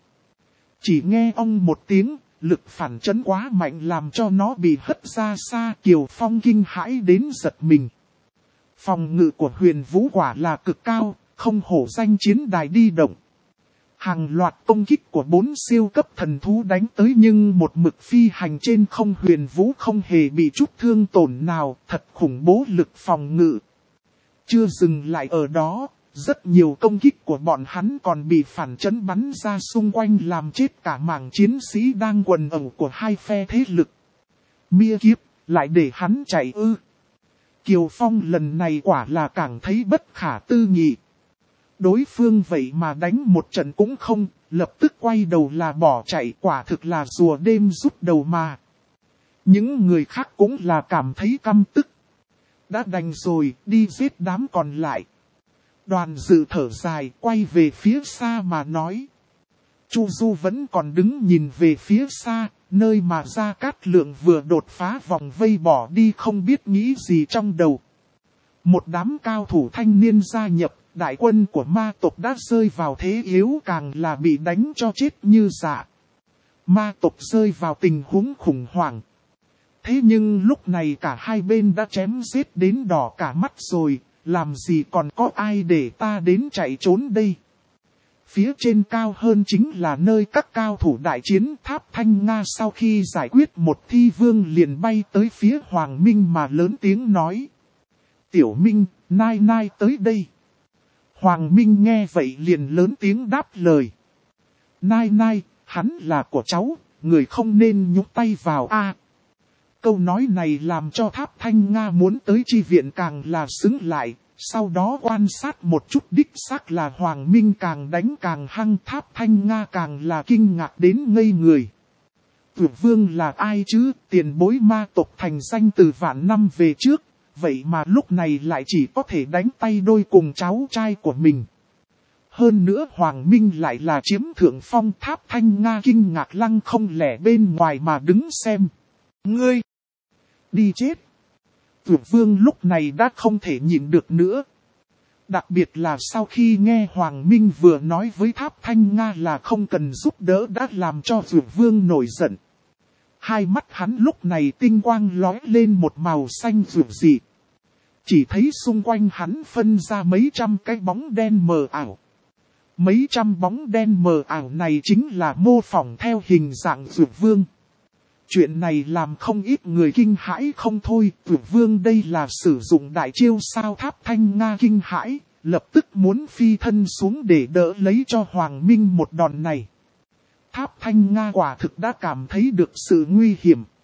Chỉ nghe ong một tiếng, lực phản chấn quá mạnh làm cho nó bị hất ra xa, Kiều Phong kinh hãi đến giật mình. Phòng ngự của Huyền Vũ quả là cực cao, không hổ danh chiến đài đi động. Hàng loạt công kích của 4 siêu cấp thần thú đánh tới nhưng một mực phi hành trên không, Huyền Vũ không hề bị chút thương tổn nào, thật khủng bố lực phòng ngự. Chưa dừng lại ở đó, rất nhiều công kích của bọn hắn còn bị phản chấn bắn ra xung quanh làm chết cả mảng chiến sĩ đang quần ẩu của hai phe thế lực. Mia kiếp, lại để hắn chạy ư. Kiều Phong lần này quả là càng thấy bất khả tư nghị. Đối phương vậy mà đánh một trận cũng không, lập tức quay đầu là bỏ chạy, quả thực là rùa đêm rút đầu mà. Những người khác cũng là cảm thấy căm tức. Đã đành rồi, đi giết đám còn lại. Đoàn Dự thở dài, quay về phía xa mà nói. Chu Du vẫn còn đứng nhìn về phía xa, nơi mà Gia Cát Lượng vừa đột phá vòng vây bỏ đi không biết nghĩ gì trong đầu. Một đám cao thủ thanh niên gia nhập, đại quân của ma tộc đã rơi vào thế yếu, càng là bị đánh cho chết như dạ. Ma tộc rơi vào tình huống khủng hoảng. Thế nhưng lúc này cả hai bên đã chém giết đến đỏ cả mắt rồi, làm gì còn có ai để ta đến chạy trốn đây. Phía trên cao hơn chính là nơi các cao thủ đại chiến. Tháp Thanh Nga sau khi giải quyết một thi vương liền bay tới phía Hoàng Minh mà lớn tiếng nói. Tiểu Minh, Nai Nai tới đây. Hoàng Minh nghe vậy liền lớn tiếng đáp lời. Nai Nai, hắn là của cháu, người không nên nhúc tay vào a. Câu nói này làm cho Tháp Thanh Nga muốn tới chi viện càng là xứng lại. Sau đó quan sát một chút đích xác là Hoàng Minh càng đánh càng hăng. Tháp Thanh Nga càng là kinh ngạc đến ngây người. Vượng Vương là ai chứ? Tiền bối ma tộc thành danh từ vạn năm về trước. Vậy mà lúc này lại chỉ có thể đánh tay đôi cùng cháu trai của mình. Hơn nữa Hoàng Minh lại là chiếm thượng phong. Tháp Thanh Nga kinh ngạc lăng không lẻ bên ngoài mà đứng xem. Ngươi! Đi chết! Vượng Vương lúc này đã không thể nhịn được nữa. Đặc biệt là sau khi nghe Hoàng Minh vừa nói với Tháp Thanh Nga là không cần giúp đỡ đã làm cho Vượng Vương nổi giận. Hai mắt hắn lúc này tinh quang lóe lên một màu xanh rực dị. Chỉ thấy xung quanh hắn phân ra mấy trăm cái bóng đen mờ ảo. Mấy trăm bóng đen mờ ảo này chính là mô phỏng theo hình dạng Vượng Vương. Chuyện này làm không ít người kinh hãi không thôi. Vượng Vương đây là sử dụng đại chiêu sao? Tháp Thanh Nga kinh hãi, lập tức muốn phi thân xuống để đỡ lấy cho Hoàng Minh một đòn này. Tháp Thanh Nga quả thực đã cảm thấy được sự nguy hiểm.